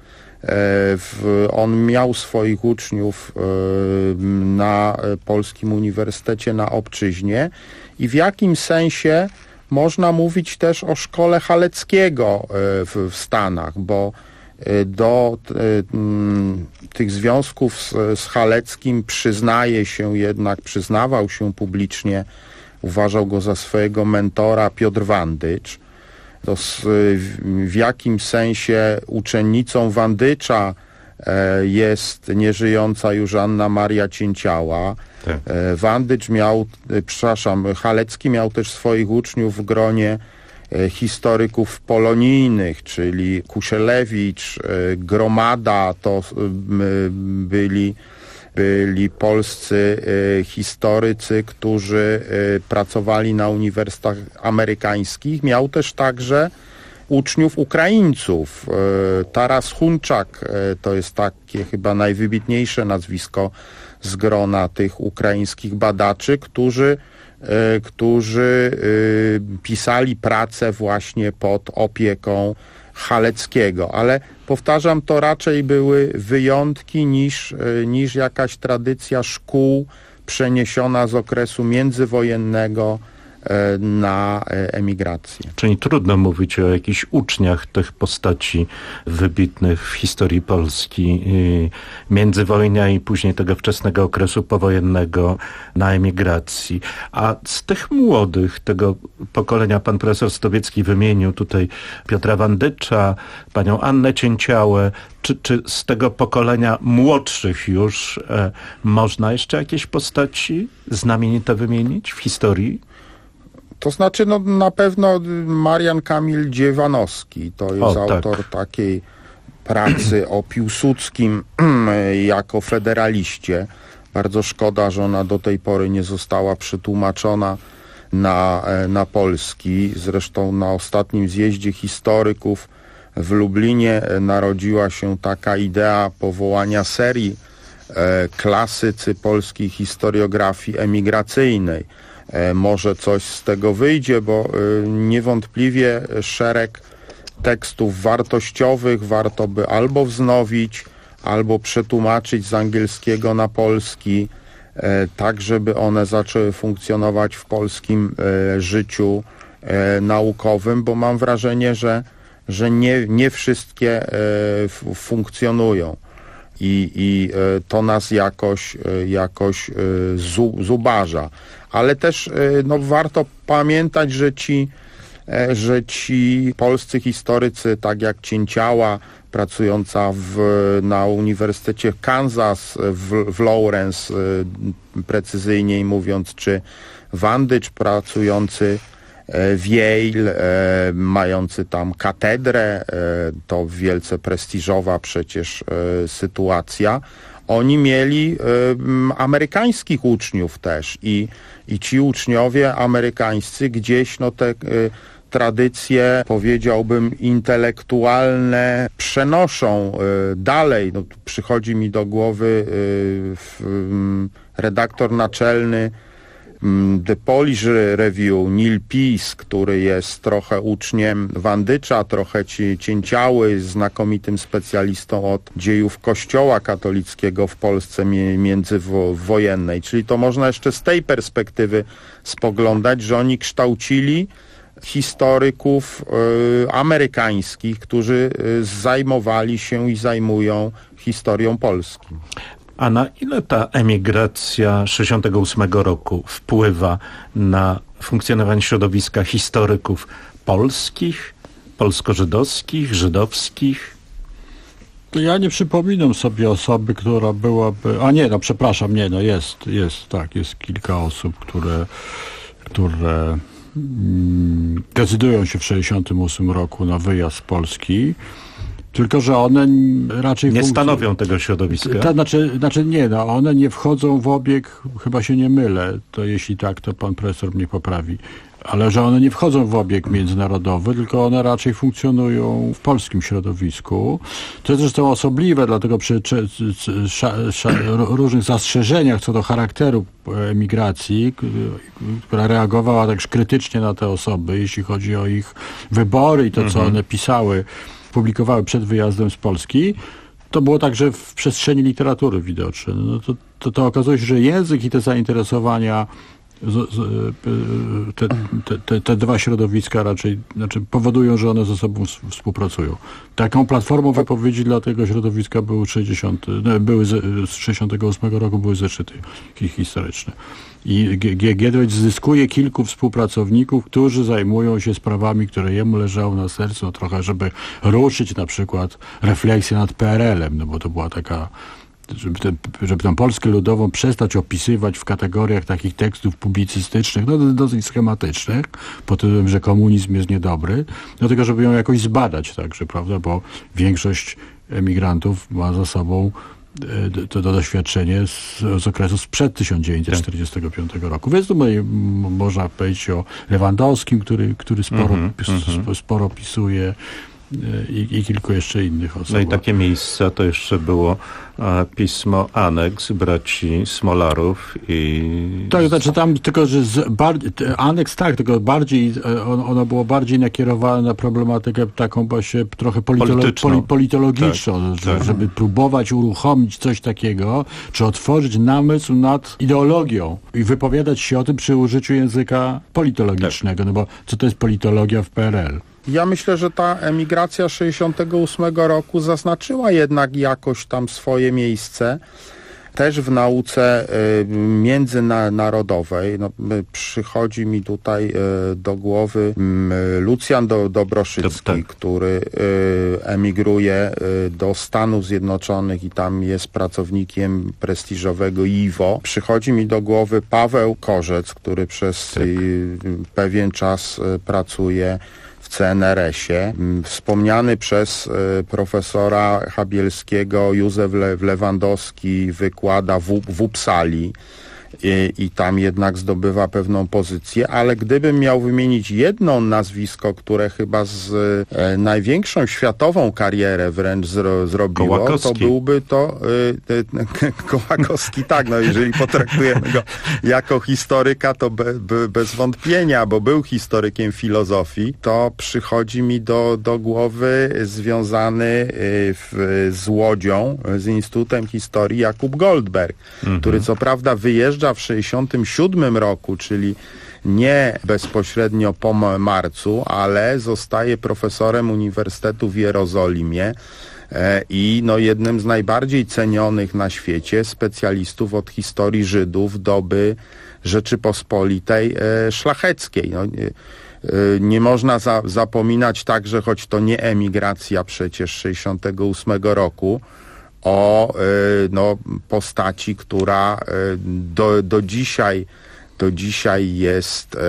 w, on miał swoich uczniów y, na Polskim Uniwersytecie na Obczyźnie i w jakim sensie można mówić też o szkole Haleckiego w, w Stanach, bo do tych związków z, z Haleckim przyznaje się jednak, przyznawał się publicznie, uważał go za swojego mentora Piotr Wandycz. To z, w jakim sensie uczennicą Wandycza jest nieżyjąca już Anna Maria Cięciała. Tak. Wandycz miał, przepraszam, Halecki miał też swoich uczniów w gronie historyków polonijnych, czyli Kusielewicz, Gromada, to byli, byli polscy historycy, którzy pracowali na uniwersytetach amerykańskich. Miał też także uczniów Ukraińców. Taras Hunczak to jest takie chyba najwybitniejsze nazwisko z grona tych ukraińskich badaczy, którzy, którzy pisali pracę właśnie pod opieką Haleckiego. Ale powtarzam, to raczej były wyjątki niż, niż jakaś tradycja szkół przeniesiona z okresu międzywojennego na emigrację. Czyli trudno mówić o jakichś uczniach tych postaci wybitnych w historii Polski międzywojnia i później tego wczesnego okresu powojennego na emigracji. A z tych młodych, tego pokolenia, pan profesor Stobiecki wymienił tutaj Piotra Wandycza, panią Annę Cięciałę, Czy, czy z tego pokolenia młodszych już e, można jeszcze jakieś postaci znamienite wymienić w historii? To znaczy, no na pewno Marian Kamil Dziewanowski, to jest o, autor tak. takiej pracy o Piłsudskim jako federaliście. Bardzo szkoda, że ona do tej pory nie została przetłumaczona na, na polski. Zresztą na ostatnim zjeździe historyków w Lublinie narodziła się taka idea powołania serii e, klasycy polskiej historiografii emigracyjnej. E, może coś z tego wyjdzie, bo e, niewątpliwie szereg tekstów wartościowych warto by albo wznowić, albo przetłumaczyć z angielskiego na polski, e, tak żeby one zaczęły funkcjonować w polskim e, życiu e, naukowym, bo mam wrażenie, że że nie, nie wszystkie e, f, funkcjonują i, i e, to nas jakoś, e, jakoś e, zu, zubaża. Ale też e, no, warto pamiętać, że ci, e, że ci polscy historycy, tak jak Cięciała, pracująca w, na Uniwersytecie Kansas w, w Lawrence, e, precyzyjniej mówiąc, czy Wandycz pracujący w Yale, e, mający tam katedrę, e, to wielce prestiżowa przecież e, sytuacja. Oni mieli e, amerykańskich uczniów też i, i ci uczniowie amerykańscy gdzieś no te e, tradycje, powiedziałbym, intelektualne przenoszą e, dalej. No, przychodzi mi do głowy e, w, redaktor naczelny The Polish Review, Neil Pease, który jest trochę uczniem Wandycza, trochę Cięciały, znakomitym specjalistą od dziejów Kościoła katolickiego w Polsce międzywojennej. Czyli to można jeszcze z tej perspektywy spoglądać, że oni kształcili historyków y, amerykańskich, którzy y, zajmowali się i zajmują historią Polski. A na ile ta emigracja sześćdziesiątego ósmego roku wpływa na funkcjonowanie środowiska historyków polskich, polsko-żydowskich, żydowskich? To ja nie przypominam sobie osoby, która byłaby... A nie, no przepraszam, nie, no jest, jest, tak, jest kilka osób, które, które mm, decydują się w sześćdziesiątym ósmym roku na wyjazd z Polski. Tylko że one raczej... Nie funkcjon- stanowią tego środowiska? Ta, znaczy, znaczy nie, no one nie wchodzą w obieg, chyba się nie mylę, to jeśli tak, to pan profesor mnie poprawi, ale że one nie wchodzą w obieg międzynarodowy, tylko one raczej funkcjonują w polskim środowisku. To jest zresztą osobliwe, dlatego przy cze, sz, sz, różnych zastrzeżeniach co do charakteru emigracji, która reagowała tak krytycznie na te osoby, jeśli chodzi o ich wybory i to, co one pisały, publikowały przed wyjazdem z Polski, to było także w przestrzeni literatury widoczne. No to, to, to okazuje się, że język i te zainteresowania, z, z, te, te, te, te dwa środowiska raczej znaczy powodują, że one ze sobą współpracują. Taką platformą wypowiedzi dla tego środowiska były, sześćdziesiąte, no, były z, z sześćdziesiątego ósmego roku były zeszyty historyczne. I Giedroyć zyskuje kilku współpracowników, którzy zajmują się sprawami, które jemu leżały na sercu, trochę żeby ruszyć na przykład refleksję nad P R L-em, no bo to była taka, żeby, te, żeby tę Polskę Ludową przestać opisywać w kategoriach takich tekstów publicystycznych, no dosyć schematycznych, pod tytułem, że komunizm jest niedobry, no tylko żeby ją jakoś zbadać także, prawda, bo większość emigrantów ma za sobą to, to doświadczenie z, z okresu sprzed tysiąc dziewięćset czterdziestego piątego roku. Więc tutaj można powiedzieć o Lewandowskim, który, który sporo, mm-hmm, sp- sporo pisuje i, i kilku jeszcze innych osób. No i takie miejsca to jeszcze było a, pismo Aneks braci Smolarów i... Tak, znaczy tam tylko, że z bardziej, Aneks tak, tylko bardziej on, ono było bardziej nakierowane na problematykę taką właśnie trochę politolo- poli, politologiczną, tak, że, tak. żeby próbować uruchomić coś takiego, czy otworzyć namysł nad ideologią i wypowiadać się o tym przy użyciu języka politologicznego, tak. No bo co to jest politologia w P R L? Ja myślę, że ta emigracja sześćdziesiątego ósmego roku zaznaczyła jednak jakoś tam swoje miejsce, też w nauce y, międzynarodowej. No, y, przychodzi mi tutaj y, do głowy y, Lucjan do, Dobroszycki, to, tak. który y, emigruje y, do Stanów Zjednoczonych i tam jest pracownikiem prestiżowego I W O. Przychodzi mi do głowy Paweł Korzec, który przez tak. y, pewien czas y, pracuje w C N R S-ie. Wspomniany przez y, profesora Chabielskiego Józef Le- Lewandowski wykłada w, w Uppsali i, i tam jednak zdobywa pewną pozycję, ale gdybym miał wymienić jedno nazwisko, które chyba z e, największą światową karierę wręcz zro, zrobiło, Kołakowski. To byłby to e, e, Kołakowski, tak, no jeżeli potraktujemy go jako historyka, to be, be, bez wątpienia, bo był historykiem filozofii, to przychodzi mi do, do głowy związany e, w, z Łodzią, z Instytutem Historii Jakub Goldberg, mhm. który co prawda wyjeżdża w sześćdziesiątym siódmym roku, czyli nie bezpośrednio po marcu, ale zostaje profesorem Uniwersytetu w Jerozolimie e, i no, jednym z najbardziej cenionych na świecie specjalistów od historii Żydów doby Rzeczypospolitej e, szlacheckiej. No, e, nie można za, zapominać także, choć to nie emigracja przecież sześćdziesiątego ósmego roku, o y, no, postaci, która y, do, do dzisiaj do dzisiaj jest y,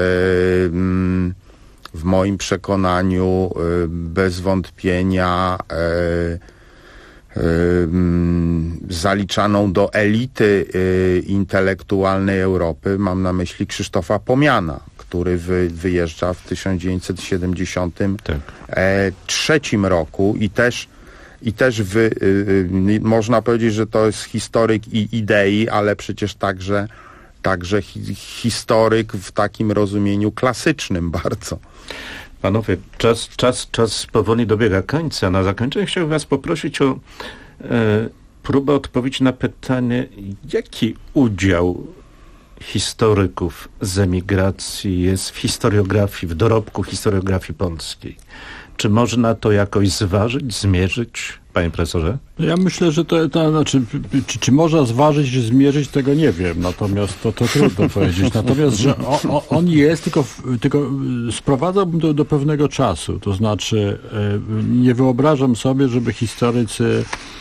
w moim przekonaniu y, bez wątpienia y, y, y, zaliczaną do elity y, intelektualnej Europy. Mam na myśli Krzysztofa Pomiana, który wy, wyjeżdża w tysiąc dziewięćset siedemdziesiątym trzecim roku i też I też wy, y, y, można powiedzieć, że to jest historyk i idei, ale przecież także, także hi, historyk w takim rozumieniu klasycznym bardzo. Panowie, czas, czas, czas powoli dobiega końca. Na zakończenie chciałbym was poprosić o e, próbę odpowiedzi na pytanie, jaki udział historyków z emigracji jest w historiografii, w dorobku historiografii polskiej. Czy można to jakoś zważyć, zmierzyć, panie profesorze? Ja myślę, że to, to znaczy, czy, czy można zważyć, czy zmierzyć, tego nie wiem, natomiast to, to trudno powiedzieć. Natomiast, że o, o, on jest, tylko, tylko sprowadzałbym do, do pewnego czasu. To znaczy, nie wyobrażam sobie, żeby historycy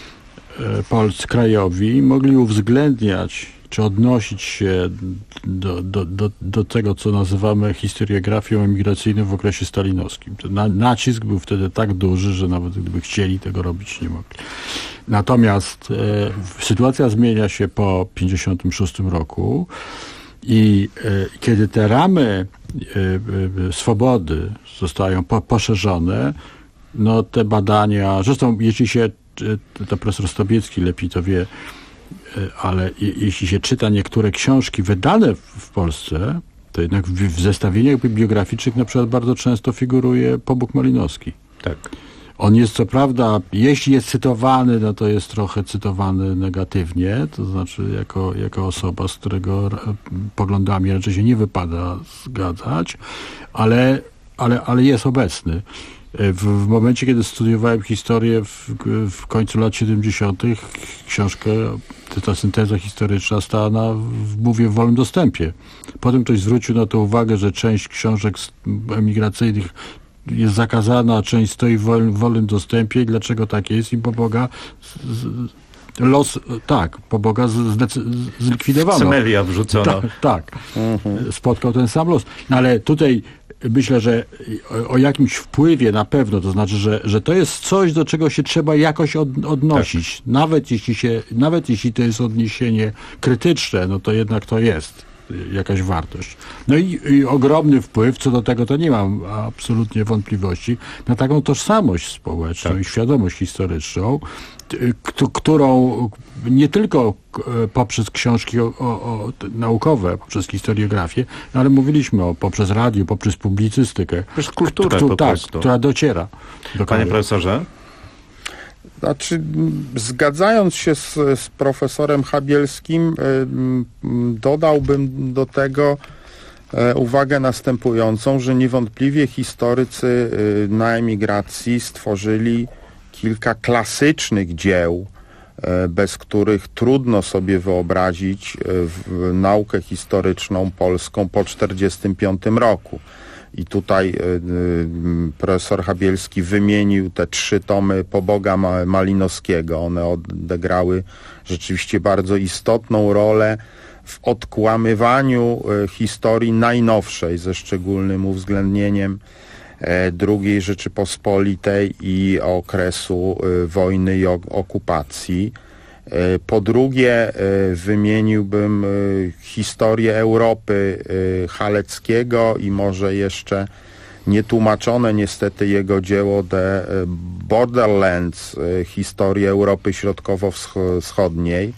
polscy, krajowi mogli uwzględniać czy odnosić się do, do, do, do tego, co nazywamy historiografią emigracyjną w okresie stalinowskim. Na, nacisk był wtedy tak duży, że nawet gdyby chcieli, tego robić nie mogli. Natomiast e, sytuacja zmienia się po pięćdziesiątym szóstym roku i e, kiedy te ramy e, e, swobody zostają po, poszerzone, no te badania, zresztą jeśli się, to profesor Stobiecki lepiej to wie, ale jeśli się czyta niektóre książki wydane w Polsce, to jednak w, w zestawieniach bibliograficznych na przykład bardzo często figuruje Pobuk Malinowski. Tak. On jest co prawda, jeśli jest cytowany, no to jest trochę cytowany negatywnie, to znaczy jako, jako osoba, z którego poglądami raczej się nie wypada zgadzać, ale, ale, ale jest obecny. W, w momencie, kiedy studiowałem historię w, w końcu lat siedemdziesiątych, książkę, ta synteza historyczna stała na, w, mówię, w wolnym dostępie. Potem ktoś zwrócił na to uwagę, że część książek emigracyjnych jest zakazana, a część stoi w wolnym, w wolnym dostępie i dlaczego tak jest i poboga z, z, los, tak, poboga z, z, zlikwidowano. Semelia wrzucono. Tak, tak. Mhm. Spotkał ten sam los. No ale tutaj myślę, że o, o jakimś wpływie na pewno, to znaczy, że, że to jest coś, do czego się trzeba jakoś od, odnosić. Tak. Nawet jeśli się, nawet jeśli to jest odniesienie krytyczne, no to jednak to jest jakaś wartość. No i, i ogromny wpływ, co do tego to nie mam absolutnie wątpliwości, na taką tożsamość społeczną tak. i świadomość historyczną, k- którą nie tylko poprzez książki o, o, o, naukowe, poprzez historiografię, ale mówiliśmy o poprzez radio, poprzez publicystykę. Przez kulturę k- po tak, prostu. która dociera. Do Panie profesorze? Znaczy, zgadzając się z, z profesorem Chabielskim, dodałbym do tego uwagę następującą, że niewątpliwie historycy na emigracji stworzyli kilka klasycznych dzieł, bez których trudno sobie wyobrazić w naukę historyczną polską po tysiąc dziewięćset czterdziestym piątym roku. I tutaj y, y, profesor Chabielski wymienił te trzy tomy Poboga Malinowskiego. One odegrały rzeczywiście bardzo istotną rolę w odkłamywaniu y, historii najnowszej, ze szczególnym uwzględnieniem y, drugiej Rzeczypospolitej i okresu y, wojny i ok- okupacji. Po drugie, wymieniłbym historię Europy Haleckiego i może jeszcze nietłumaczone niestety jego dzieło The Borderlands, historię Europy Środkowo-Wschodniej,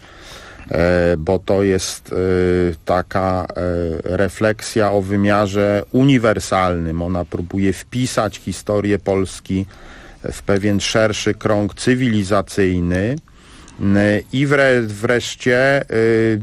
bo to jest taka refleksja o wymiarze uniwersalnym. Ona próbuje wpisać historię Polski w pewien szerszy krąg cywilizacyjny. I wre, wreszcie y,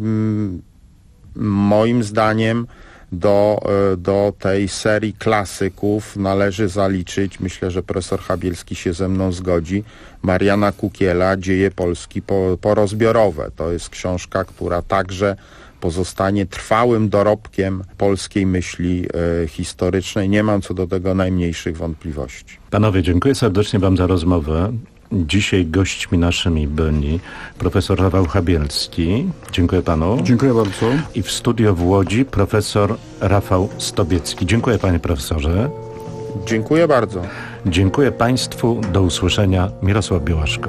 moim zdaniem do, do tej serii klasyków należy zaliczyć, myślę, że profesor Chabielski się ze mną zgodzi, Mariana Kukiela, Dzieje Polski po, porozbiorowe. To jest książka, która także pozostanie trwałym dorobkiem polskiej myśli y, historycznej. Nie mam co do tego najmniejszych wątpliwości. Panowie, dziękuję serdecznie wam za rozmowę. Dzisiaj gośćmi naszymi byli profesor Rafał Chabielski. Dziękuję panu. Dziękuję bardzo. I w studio w Łodzi profesor Rafał Stobiecki. Dziękuję panie profesorze. Dziękuję bardzo. Dziękuję państwu. Do usłyszenia. Mirosław Białaszko.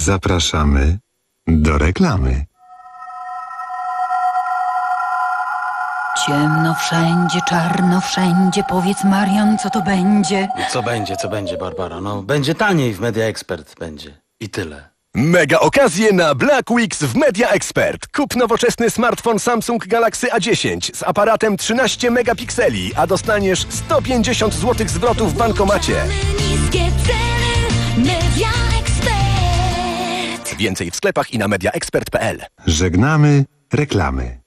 Zapraszamy do reklamy. Ciemno wszędzie, czarno wszędzie. Powiedz, Marian, co to będzie? Co będzie, co będzie, Barbara? No, będzie taniej w Media Expert, będzie. I tyle. Mega okazje na Black Weeks w Media Expert. Kup nowoczesny smartfon Samsung Galaxy A dziesięć z aparatem trzynaście megapikseli, a dostaniesz sto pięćdziesiąt złotych zwrotu w bankomacie. Niskie ceny, Media Expert. Więcej w sklepach i na media expert kropka p l. Żegnamy reklamy.